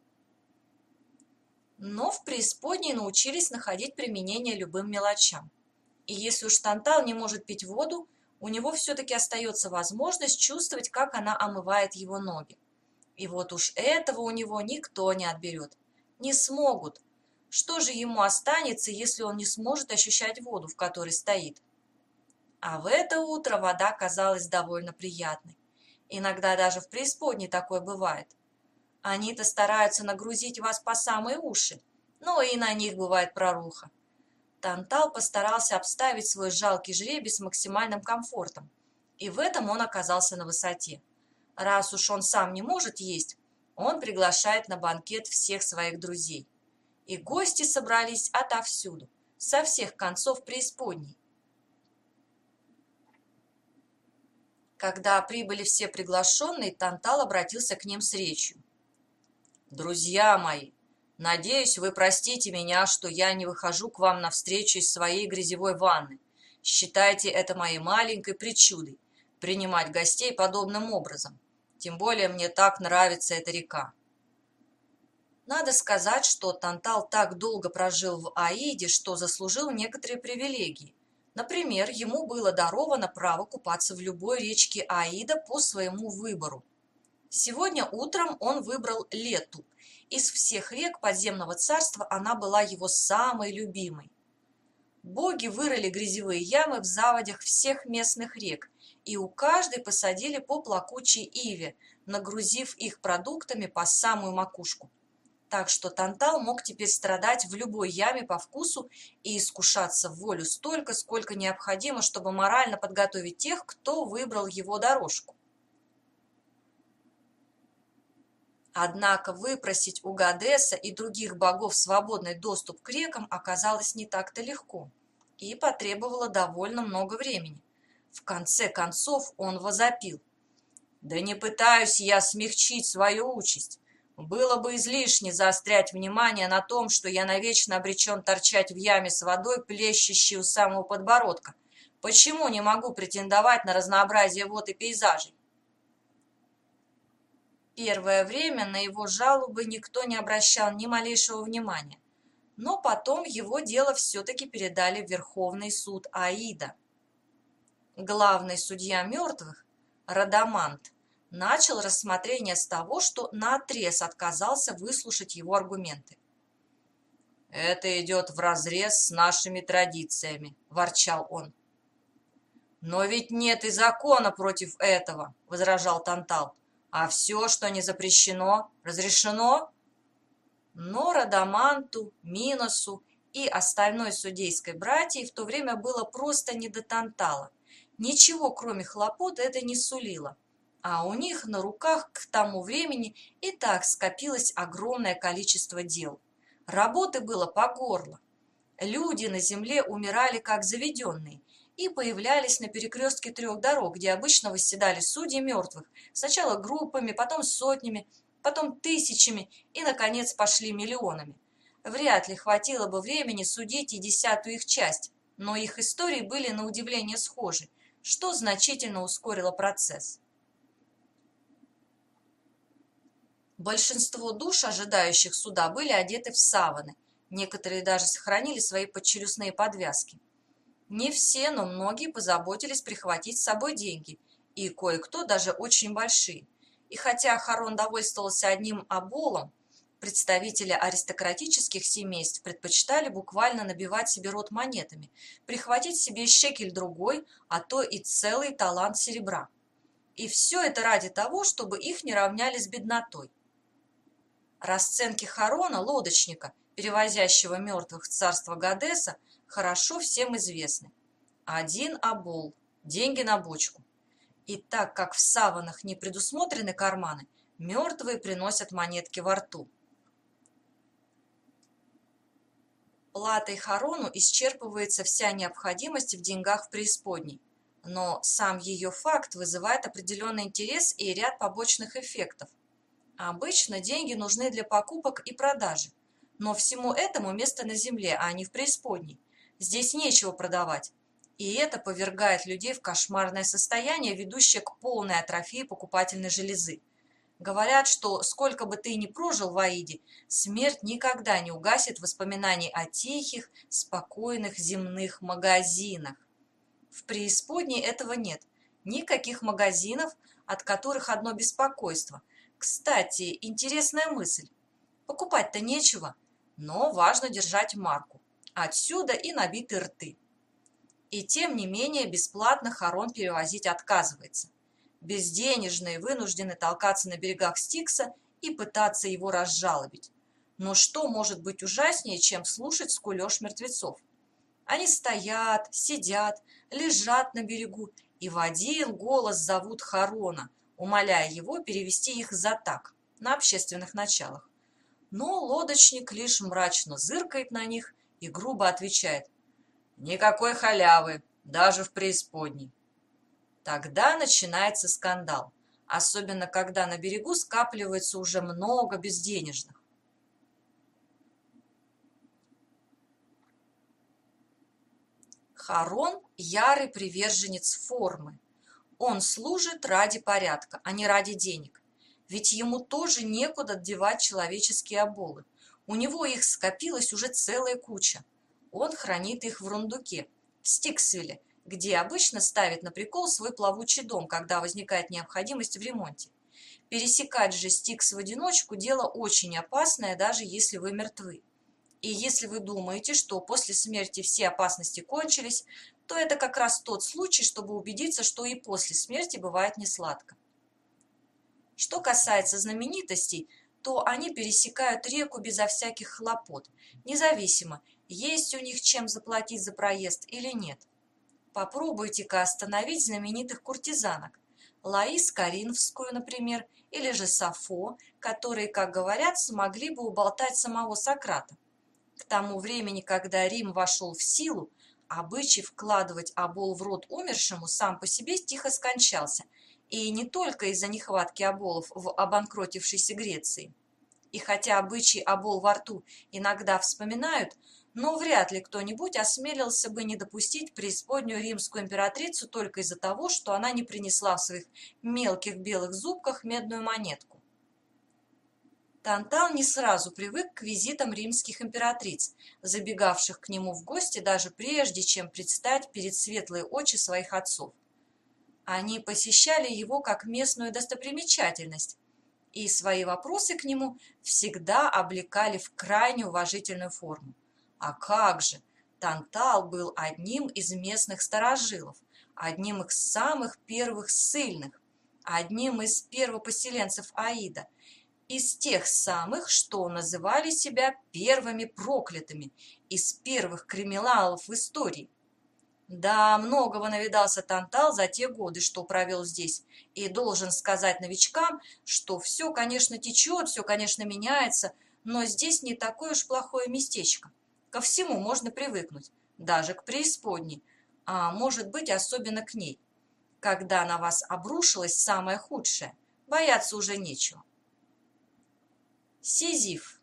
Но в преисподней научились находить применение любым мелочам. И если уж Тантал не может пить воду, у него все-таки остается возможность чувствовать, как она омывает его ноги. И вот уж этого у него никто не отберет. Не смогут. Что же ему останется, если он не сможет ощущать воду, в которой стоит? А в это утро вода казалась довольно приятной. Иногда даже в преисподней такое бывает. Они-то стараются нагрузить вас по самые уши, но и на них бывает проруха. Тантал постарался обставить свой жалкий жребий с максимальным комфортом, и в этом он оказался на высоте. Раз уж он сам не может есть, он приглашает на банкет всех своих друзей. И гости собрались отовсюду, со всех концов преисподней. Когда прибыли все приглашенные, Тантал обратился к ним с речью. «Друзья мои, надеюсь, вы простите меня, что я не выхожу к вам навстречу из своей грязевой ванны. Считайте это моей маленькой причудой, принимать гостей подобным образом. Тем более мне так нравится эта река». Надо сказать, что Тантал так долго прожил в Аиде, что заслужил некоторые привилегии. Например, ему было даровано право купаться в любой речке Аида по своему выбору. Сегодня утром он выбрал Лету. Из всех рек подземного царства она была его самой любимой. Боги вырыли грязевые ямы в заводях всех местных рек, и у каждой посадили по плакучей иве, нагрузив их продуктами по самую макушку. Так что Тантал мог теперь страдать в любой яме по вкусу и искушаться в волю столько, сколько необходимо, чтобы морально подготовить тех, кто выбрал его дорожку. Однако выпросить у Гадеса и других богов свободный доступ к рекам оказалось не так-то легко и потребовало довольно много времени. В конце концов он возопил: «Да не пытаюсь я смягчить свою участь. Было бы излишне заострять внимание на том, что я навечно обречен торчать в яме с водой, плещущей у самого подбородка. Почему не могу претендовать на разнообразие вод и пейзажей?» Первое время на его жалобы никто не обращал ни малейшего внимания, но потом его дело все-таки передали в Верховный суд Аида. Главный судья мертвых, Радамант, начал рассмотрение с того, что наотрез отказался выслушать его аргументы. «Это идет вразрез с нашими традициями», – ворчал он. «Но ведь нет и закона против этого», – возражал Тантал. «А все, что не запрещено, разрешено?» Но Радаманту, Миносу и остальной судейской братьей в то время было просто не до Тантала. Ничего, кроме хлопот, это не сулило. А у них на руках к тому времени и так скопилось огромное количество дел. Работы было по горло. Люди на земле умирали как заведенные и появлялись на перекрестке 3 дорог, где обычно восседали судьи мертвых, сначала группами, потом сотнями, потом тысячами и, наконец, пошли миллионами. Вряд ли хватило бы времени судить и 1/10 их часть, но их истории были на удивление схожи, что значительно ускорило процесс. Большинство душ, ожидающих суда, были одеты в саваны, некоторые даже сохранили свои подчелюстные подвязки. Не все, но многие позаботились прихватить с собой деньги, и кое-кто даже очень большие. И хотя Харон довольствовался одним оболом, представители аристократических семейств предпочитали буквально набивать себе рот монетами, прихватить себе шекель-другой, а то и целый талант серебра. И все это ради того, чтобы их не равняли с беднотой. Расценки Харона, лодочника, перевозящего мертвых в царство Гадеса, хорошо всем известны. 1 обол, деньги на бочку. И так как в саванах не предусмотрены карманы, мертвые приносят монетки во рту. Платой Харону исчерпывается вся необходимость в деньгах в преисподней, но сам ее факт вызывает определенный интерес и ряд побочных эффектов. Обычно деньги нужны для покупок и продажи, но всему этому место на земле, а не в преисподней. Здесь нечего продавать, и это повергает людей в кошмарное состояние, ведущее к полной атрофии покупательной железы. Говорят, что сколько бы ты ни прожил в Аиде, смерть никогда не угасит воспоминаний о тихих, спокойных земных магазинах. В преисподней этого нет, никаких магазинов, от которых одно беспокойство. Кстати, интересная мысль. Покупать-то нечего. Но важно держать марку. Отсюда и набиты рты. И тем не менее бесплатно Харон перевозить отказывается. Безденежные вынуждены толкаться на берегах Стикса и пытаться его разжалобить. Но что может быть ужаснее, чем слушать скулёж мертвецов? Они стоят, сидят, лежат на берегу и в один голос зовут Харона, умоляя его перевести их за так, на общественных началах. Но лодочник лишь мрачно зыркает на них и грубо отвечает: «Никакой халявы, даже в преисподней». Тогда начинается скандал, особенно когда на берегу скапливается уже много безденежных. Харон – ярый приверженец формы. Он служит ради порядка, а не ради денег. Ведь ему тоже некуда девать человеческие оболы. У него их скопилась уже целая куча. Он хранит их в рундуке, в Стиксвилле, где обычно ставит на прикол свой плавучий дом, когда возникает необходимость в ремонте. Пересекать же Стикс в одиночку – дело очень опасное, даже если вы мертвы. И если вы думаете, что после смерти все опасности кончились, то это как раз тот случай, чтобы убедиться, что и после смерти бывает несладко. Что касается знаменитостей, то они пересекают реку безо всяких хлопот, независимо, есть у них чем заплатить за проезд или нет. Попробуйте-ка остановить знаменитых куртизанок, Лаис Каринфскую, например, или же Сафо, которые, как говорят, смогли бы уболтать самого Сократа. К тому времени, когда Рим вошел в силу, обычай вкладывать обол в рот умершему сам по себе тихо скончался, и не только из-за нехватки оболов в обанкротившейся Греции. И хотя обычай обол во рту иногда вспоминают, но вряд ли кто-нибудь осмелился бы не допустить преисподнюю римскую императрицу только из-за того, что она не принесла в своих мелких белых зубках медную монетку. Тантал не сразу привык к визитам римских императриц, забегавших к нему в гости даже прежде, чем предстать перед светлые очи своих отцов. Они посещали его как местную достопримечательность, и свои вопросы к нему всегда облекали в крайне уважительную форму. А как же! Тантал был одним из местных старожилов, одним из самых первых ссыльных, одним из первопоселенцев Аида, из тех самых, что называли себя первыми проклятыми, из первых криминалов в истории. Да, многого навидался Тантал за те годы, что провел здесь, и должен сказать новичкам, что все, конечно, течет, все, конечно, меняется, но здесь не такое уж плохое местечко. Ко всему можно привыкнуть, даже к преисподней, а может быть, особенно к ней. Когда на вас обрушилось самое худшее, бояться уже нечего. Сизиф.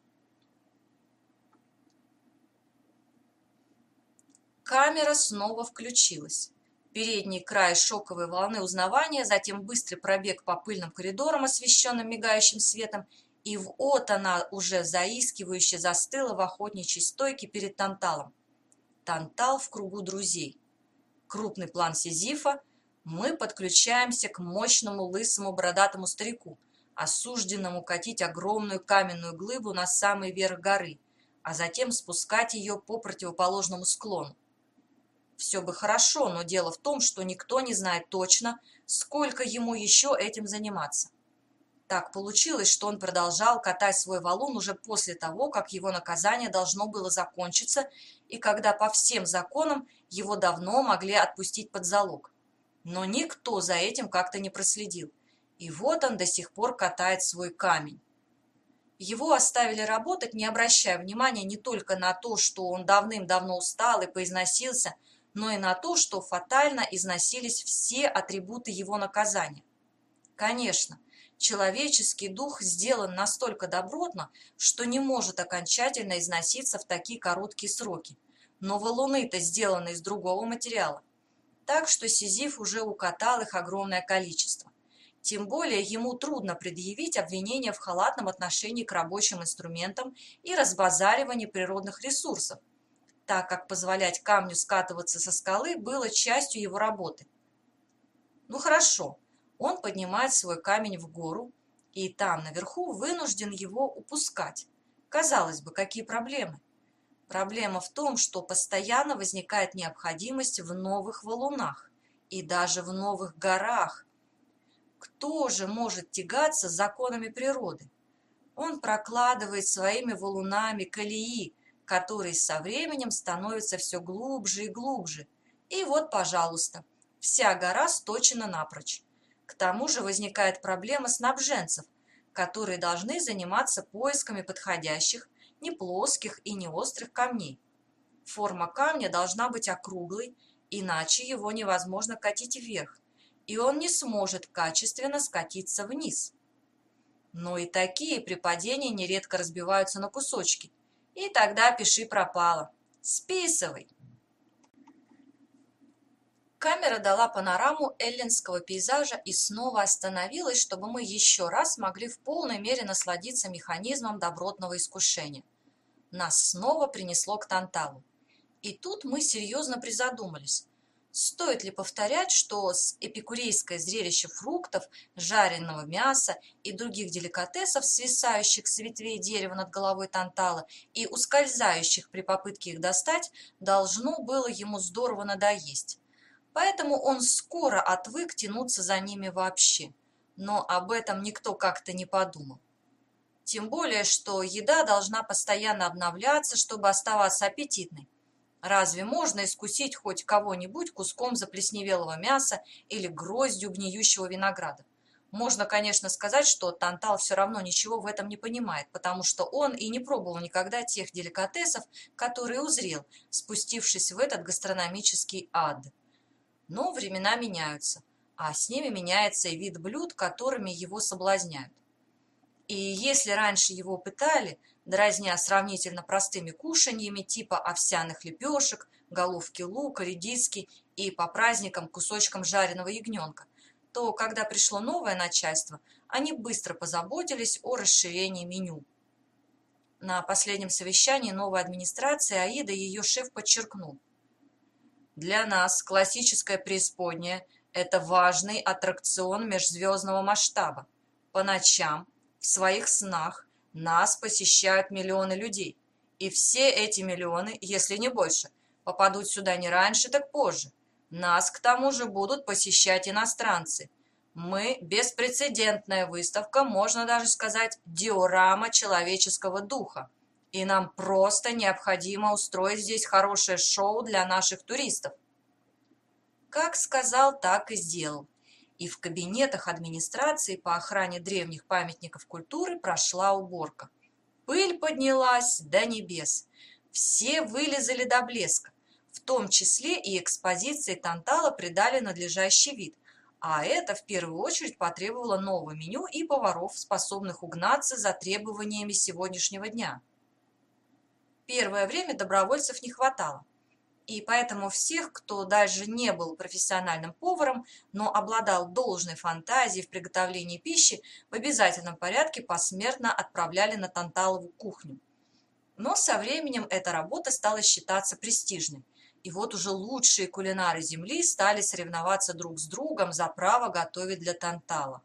Камера снова включилась. Передний край шоковой волны узнавания, затем быстрый пробег по пыльным коридорам, освещенным мигающим светом, и вот она уже заискивающе застыла в охотничьей стойке перед Танталом. Тантал в кругу друзей. Крупный план Сизифа. Мы подключаемся к мощному лысому бородатому старику, осужденному катить огромную каменную глыбу на самый верх горы, а затем спускать ее по противоположному склону. Все бы хорошо, но дело в том, что никто не знает точно, сколько ему еще этим заниматься. Так получилось, что он продолжал катать свой валун уже после того, как его наказание должно было закончиться, и когда по всем законам его давно могли отпустить под залог. Но никто за этим как-то не проследил. И вот он до сих пор катает свой камень. Его оставили работать, не обращая внимания не только на то, что он давным-давно устал и поизносился, но и на то, что фатально износились все атрибуты его наказания. Конечно, человеческий дух сделан настолько добротно, что не может окончательно износиться в такие короткие сроки, но валуны-то сделаны из другого материала. Так что Сизиф уже укатал их огромное количество. Тем более ему трудно предъявить обвинения в халатном отношении к рабочим инструментам и разбазаривании природных ресурсов, так как позволять камню скатываться со скалы было частью его работы. Ну хорошо, он поднимает свой камень в гору, и там наверху вынужден его упускать. Казалось бы, какие проблемы? Проблема в том, что постоянно возникает необходимость в новых валунах и даже в новых горах. Кто же может тягаться с законами природы? Он прокладывает своими валунами колеи, которые со временем становятся все глубже и глубже. И вот, пожалуйста, вся гора сточена напрочь. К тому же возникает проблема снабженцев, которые должны заниматься поисками подходящих, не плоских и не острых камней. Форма камня должна быть округлой, иначе его невозможно катить вверх, и он не сможет качественно скатиться вниз. Но и такие при падении нередко разбиваются на кусочки, и тогда пиши пропало. Списывай. Камера дала панораму эллинского пейзажа и снова остановилась, чтобы мы еще раз могли в полной мере насладиться механизмом добротного искушения. Нас снова принесло к Танталу. И тут мы серьезно призадумались. Стоит ли повторять, что с эпикурейское зрелище фруктов, жареного мяса и других деликатесов, свисающих с ветвей дерева над головой Тантала и ускользающих при попытке их достать, должно было ему здорово надоесть. Поэтому он скоро отвык тянуться за ними вообще. Но об этом никто как-то не подумал. Тем более, что еда должна постоянно обновляться, чтобы оставаться аппетитной. Разве можно искусить хоть кого-нибудь куском заплесневелого мяса или гроздью гниющего винограда? Можно, конечно, сказать, что Тантал все равно ничего в этом не понимает, потому что он и не пробовал никогда тех деликатесов, которые узрел, спустившись в этот гастрономический ад. Но времена меняются, а с ними меняется и вид блюд, которыми его соблазняют. И если раньше его пытали, дразня сравнительно простыми кушаньями типа овсяных лепешек, головки лука, редиски и по праздникам кусочком жареного ягненка, то когда пришло новое начальство, они быстро позаботились о расширении меню. На последнем совещании новой администрации Аида и ее шеф подчеркнул: «Для нас классическая преисподняя – это важный аттракцион межзвездного масштаба. По ночам, в своих снах, нас посещают миллионы людей, и все эти миллионы, если не больше, попадут сюда не раньше, так позже. Нас, к тому же, будут посещать иностранцы. Мы – беспрецедентная выставка, можно даже сказать, диорама человеческого духа. И нам просто необходимо устроить здесь хорошее шоу для наших туристов». Как сказал, так и сделал. И в кабинетах администрации по охране древних памятников культуры прошла уборка. Пыль поднялась до небес. Все вылезали до блеска. В том числе и экспозиции Тантала придали надлежащий вид. А это в первую очередь потребовало нового меню и поваров, способных угнаться за требованиями сегодняшнего дня. Первое время добровольцев не хватало. И поэтому всех, кто даже не был профессиональным поваром, но обладал должной фантазией в приготовлении пищи, в обязательном порядке посмертно отправляли на Танталову кухню. Но со временем эта работа стала считаться престижной. И вот уже лучшие кулинары земли стали соревноваться друг с другом за право готовить для Тантала.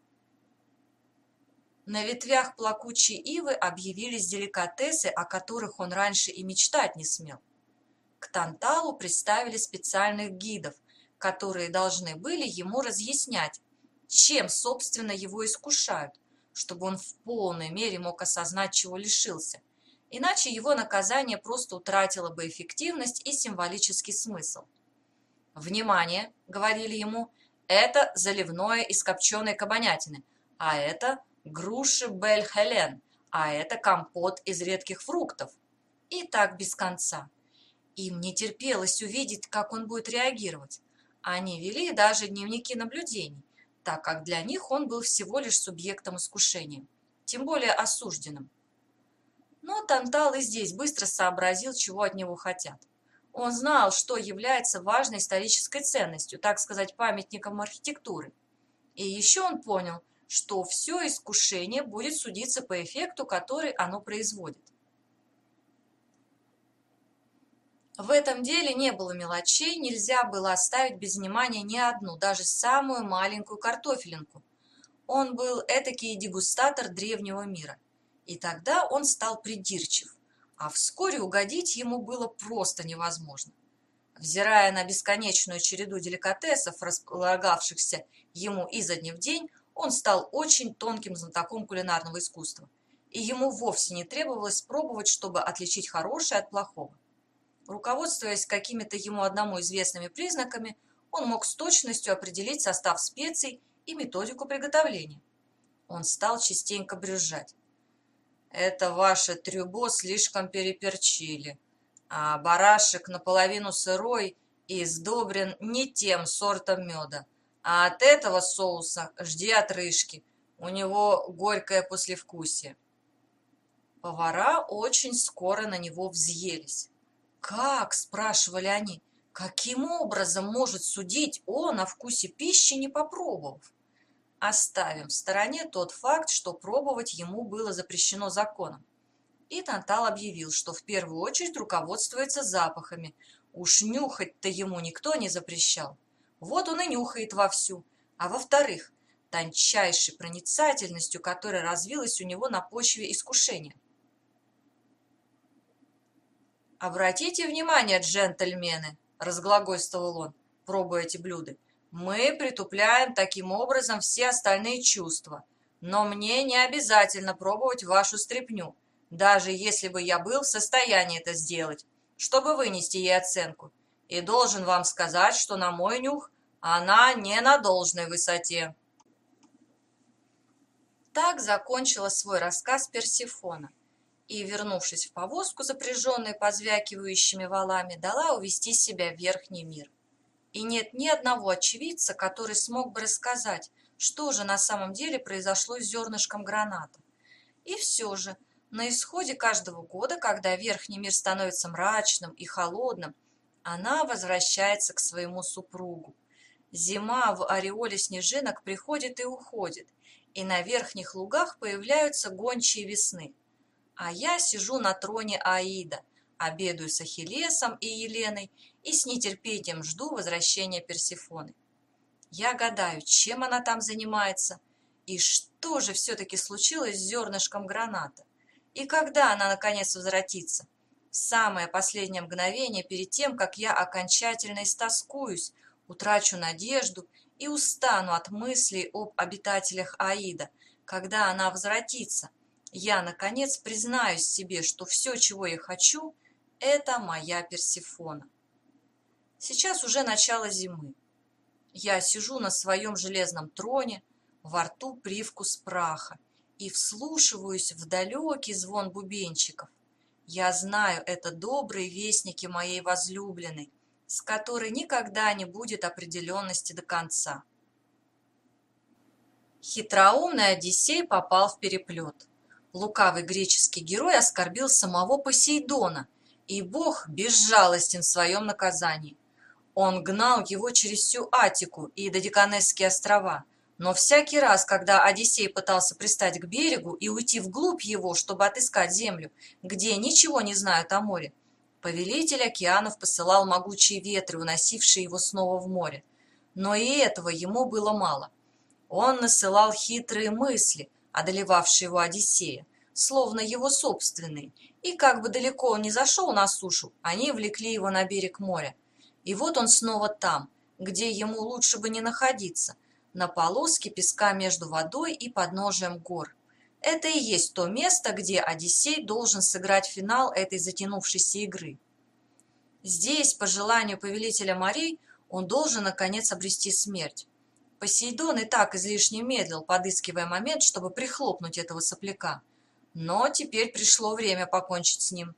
На ветвях плакучей ивы объявились деликатесы, о которых он раньше и мечтать не смел. К Танталу представили специальных гидов, которые должны были ему разъяснять, чем, собственно, его искушают, чтобы он в полной мере мог осознать, чего лишился. Иначе его наказание просто утратило бы эффективность и символический смысл. «Внимание!» – говорили ему, – «это заливное из копченой кабанятины, а это груши Бель-Хелен, а это компот из редких фруктов». И так без конца. Им не терпелось увидеть, как он будет реагировать. Они вели даже дневники наблюдений, так как для них он был всего лишь субъектом искушения, тем более осужденным. Но Тантал и здесь быстро сообразил, чего от него хотят. Он знал, что является важной исторической ценностью, так сказать, памятником архитектуры. И еще он понял, что все искушение будет судиться по эффекту, который оно производит. В этом деле не было мелочей, нельзя было оставить без внимания ни одну, даже самую маленькую картофелинку. Он был этакий дегустатор древнего мира. И тогда он стал придирчив, а вскоре угодить ему было просто невозможно. Взирая на бесконечную череду деликатесов, располагавшихся ему изо дня в день, он стал очень тонким знатоком кулинарного искусства, и ему вовсе не требовалось пробовать, чтобы отличить хорошее от плохого. Руководствуясь какими-то ему одному известными признаками, он мог с точностью определить состав специй и методику приготовления. Он стал частенько брюзжать. «Это ваше трюбо слишком переперчили, а барашек наполовину сырой и сдобрен не тем сортом меда. А от этого соуса жди отрыжки, у него горькое послевкусие». Повара очень скоро на него взъелись. «Как?» – спрашивали они. «Каким образом может судить он о вкусе пищи, не попробовав?» Оставим в стороне тот факт, что пробовать ему было запрещено законом. И Тантал объявил, что в первую очередь руководствуется запахами. Уж нюхать-то ему никто не запрещал. Вот он и нюхает вовсю. А во-вторых, тончайшей проницательностью, которая развилась у него на почве искушения. «Обратите внимание, джентльмены», – разглагольствовал он, пробуя эти блюда, – «мы притупляем таким образом все остальные чувства, но мне не обязательно пробовать вашу стряпню, даже если бы я был в состоянии это сделать, чтобы вынести ей оценку, и должен вам сказать, что на мой нюх она не на должной высоте». Так закончила свой рассказ Персефона. И, вернувшись в повозку, запряженную позвякивающими валами, дала увести себя в верхний мир. И нет ни одного очевидца, который смог бы рассказать, что же на самом деле произошло с зернышком граната. И все же, на исходе каждого года, когда верхний мир становится мрачным и холодным, она возвращается к своему супругу. Зима в ореоле снежинок приходит и уходит, и на верхних лугах появляются гончие весны. А я сижу на троне Аида, обедаю с Ахиллесом и Еленой и с нетерпением жду возвращения Персефоны. Я гадаю, чем она там занимается, и что же все-таки случилось с зернышком граната, и когда она наконец возвратится. В самое последнее мгновение перед тем, как я окончательно истоскуюсь, утрачу надежду и устану от мыслей об обитателях Аида, когда она возвратится, я, наконец, признаюсь себе, что все, чего я хочу, это моя Персефона. Сейчас уже начало зимы. Я сижу на своем железном троне, во рту привкус праха, и вслушиваюсь в далекий звон бубенчиков. Я знаю, это добрые вестники моей возлюбленной, с которой никогда не будет определенности до конца. Хитроумный Одиссей попал в переплет. Лукавый греческий герой оскорбил самого Посейдона, и бог безжалостен в своем наказании. Он гнал его через всю Аттику и Додеканесские острова, но всякий раз, когда Одиссей пытался пристать к берегу и уйти вглубь его, чтобы отыскать землю, где ничего не знают о море, повелитель океанов посылал могучие ветры, уносившие его снова в море. Но и этого ему было мало. Он насылал хитрые мысли, одолевавшие его Одиссея, словно его собственные, и как бы далеко он ни зашел на сушу, они влекли его на берег моря. И вот он снова там, где ему лучше бы не находиться, на полоске песка между водой и подножием гор. Это и есть то место, где Одиссей должен сыграть финал этой затянувшейся игры. Здесь, по желанию повелителя морей, он должен, наконец, обрести смерть. Посейдон и так излишне медлил, подыскивая момент, чтобы прихлопнуть этого сопляка. Но теперь пришло время покончить с ним.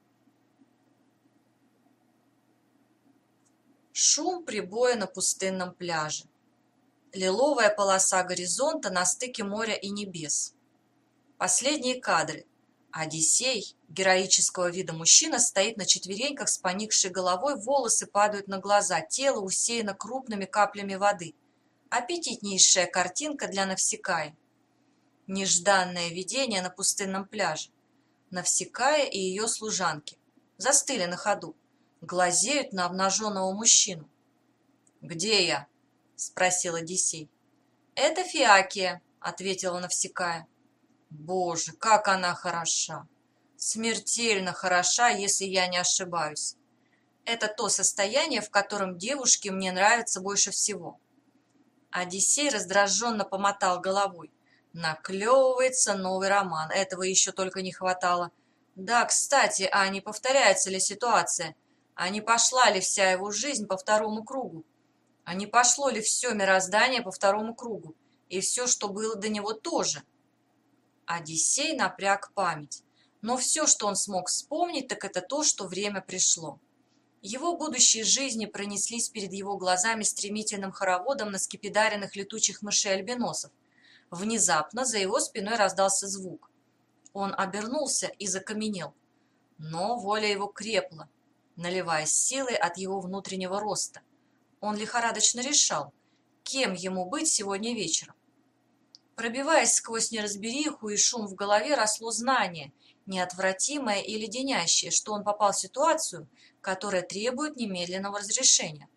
Шум прибоя на пустынном пляже. Лиловая полоса горизонта на стыке моря и небес. Последние кадры. Одиссей, героического вида мужчина, стоит на четвереньках с поникшей головой, волосы падают на глаза, тело усеяно крупными каплями воды. Аппетитнейшая картинка для Навсекаи. Нежданное видение на пустынном пляже. Навсекая и ее служанки застыли на ходу, глазеют на обнаженного мужчину. «Где я?» – спросил Одиссей. «Это Фиакия», – ответила Навсекая. Боже, как она хороша! Смертельно хороша, если я не ошибаюсь. Это то состояние, в котором девушки мне нравятся больше всего. Одиссей раздраженно помотал головой. Наклевывается новый роман, этого еще только не хватало. Да, кстати, а не повторяется ли ситуация? А не пошла ли вся его жизнь по второму кругу? А не пошло ли все мироздание по второму кругу? И все, что было до него, тоже? Одиссей напряг память. Но все, что он смог вспомнить, так это то, что время пришло. Его будущие жизни пронеслись перед его глазами стремительным хороводом на скипидаренных летучих мышей-альбиносов. Внезапно за его спиной раздался звук. Он обернулся и закаменел. Но воля его крепла, наливаясь силой от его внутреннего роста. Он лихорадочно решал, кем ему быть сегодня вечером. Пробиваясь сквозь неразбериху и шум в голове, росло знание, неотвратимое и леденящее, что он попал в ситуацию, которая требует немедленного разрешения.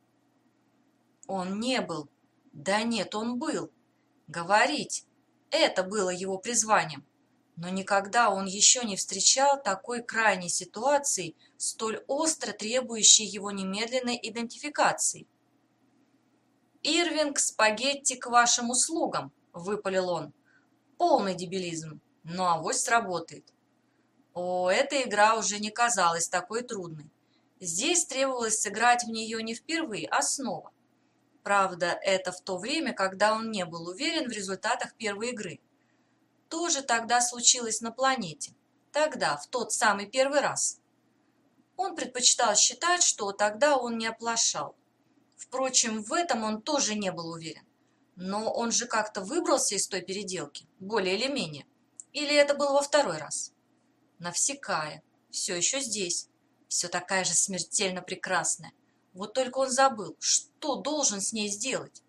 Он не был. Да нет, он был. Говорить. Это было его призванием. Но никогда он еще не встречал такой крайней ситуации, столь остро требующей его немедленной идентификации. «Ирвинг Спагетти к вашим услугам», — выпалил он. Полный дебилизм, но авось сработает. О, эта игра уже не казалась такой трудной. Здесь требовалось сыграть в нее не впервые, а снова. Правда, это в то время, когда он не был уверен в результатах первой игры. То же тогда случилось на планете. Тогда, в тот самый первый раз. Он предпочитал считать, что тогда он не оплошал. Впрочем, в этом он тоже не был уверен. Но он же как-то выбрался из той переделки, более или менее. Или это было во второй раз? Навсекая, все еще здесь, все такая же смертельно прекрасная. Вот только он забыл, что должен с ней сделать.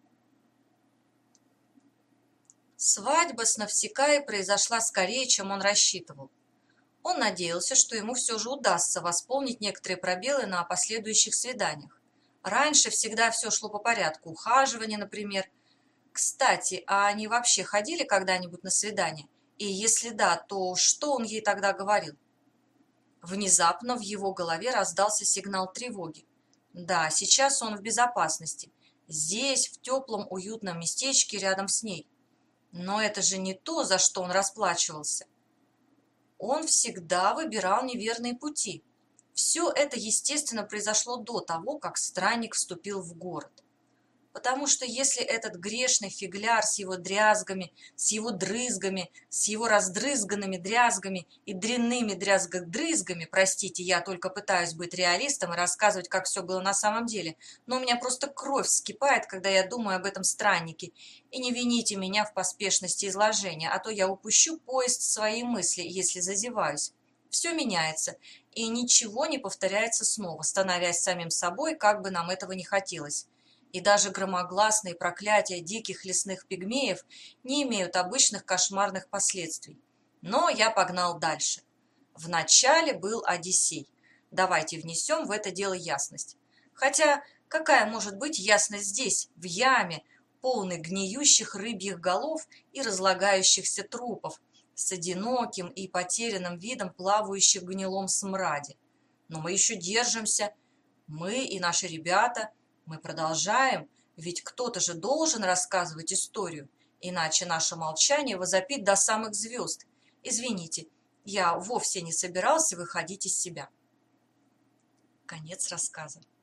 Свадьба с Навсекаей произошла скорее, чем он рассчитывал. Он надеялся, что ему все же удастся восполнить некоторые пробелы на последующих свиданиях. Раньше всегда все шло по порядку, ухаживание, например. Кстати, а они вообще ходили когда-нибудь на свидание? И если да, то что он ей тогда говорил? Внезапно в его голове раздался сигнал тревоги. Да, сейчас он в безопасности. Здесь, в теплом, уютном местечке рядом с ней. Но это же не то, за что он расплачивался. Он всегда выбирал неверные пути. Все это, естественно, произошло до того, как странник вступил в город. Потому что если этот грешный фигляр с его дрязгами, с его дрызгами, с его раздрызганными дрязгами и дрянными дрязгодрызгами, простите, я только пытаюсь быть реалистом и рассказывать, как все было на самом деле, но у меня просто кровь вскипает, когда я думаю об этом страннике, и не вините меня в поспешности изложения, а то я упущу поезд своей мысли, если зазеваюсь. Все меняется, и ничего не повторяется снова, становясь самим собой, как бы нам этого не хотелось. И даже громогласные проклятия диких лесных пигмеев не имеют обычных кошмарных последствий. Но я погнал дальше. Вначале был Одиссей. Давайте внесем в это дело ясность. Хотя какая может быть ясность здесь, в яме, полной гниющих рыбьих голов и разлагающихся трупов, с одиноким и потерянным видом плавающих в гнилом смраде? Но мы еще держимся. Мы и наши ребята. Мы продолжаем, ведь кто-то же должен рассказывать историю, иначе наше молчание возопит до самых звезд. Извините, я вовсе не собирался выходить из себя. Конец рассказа.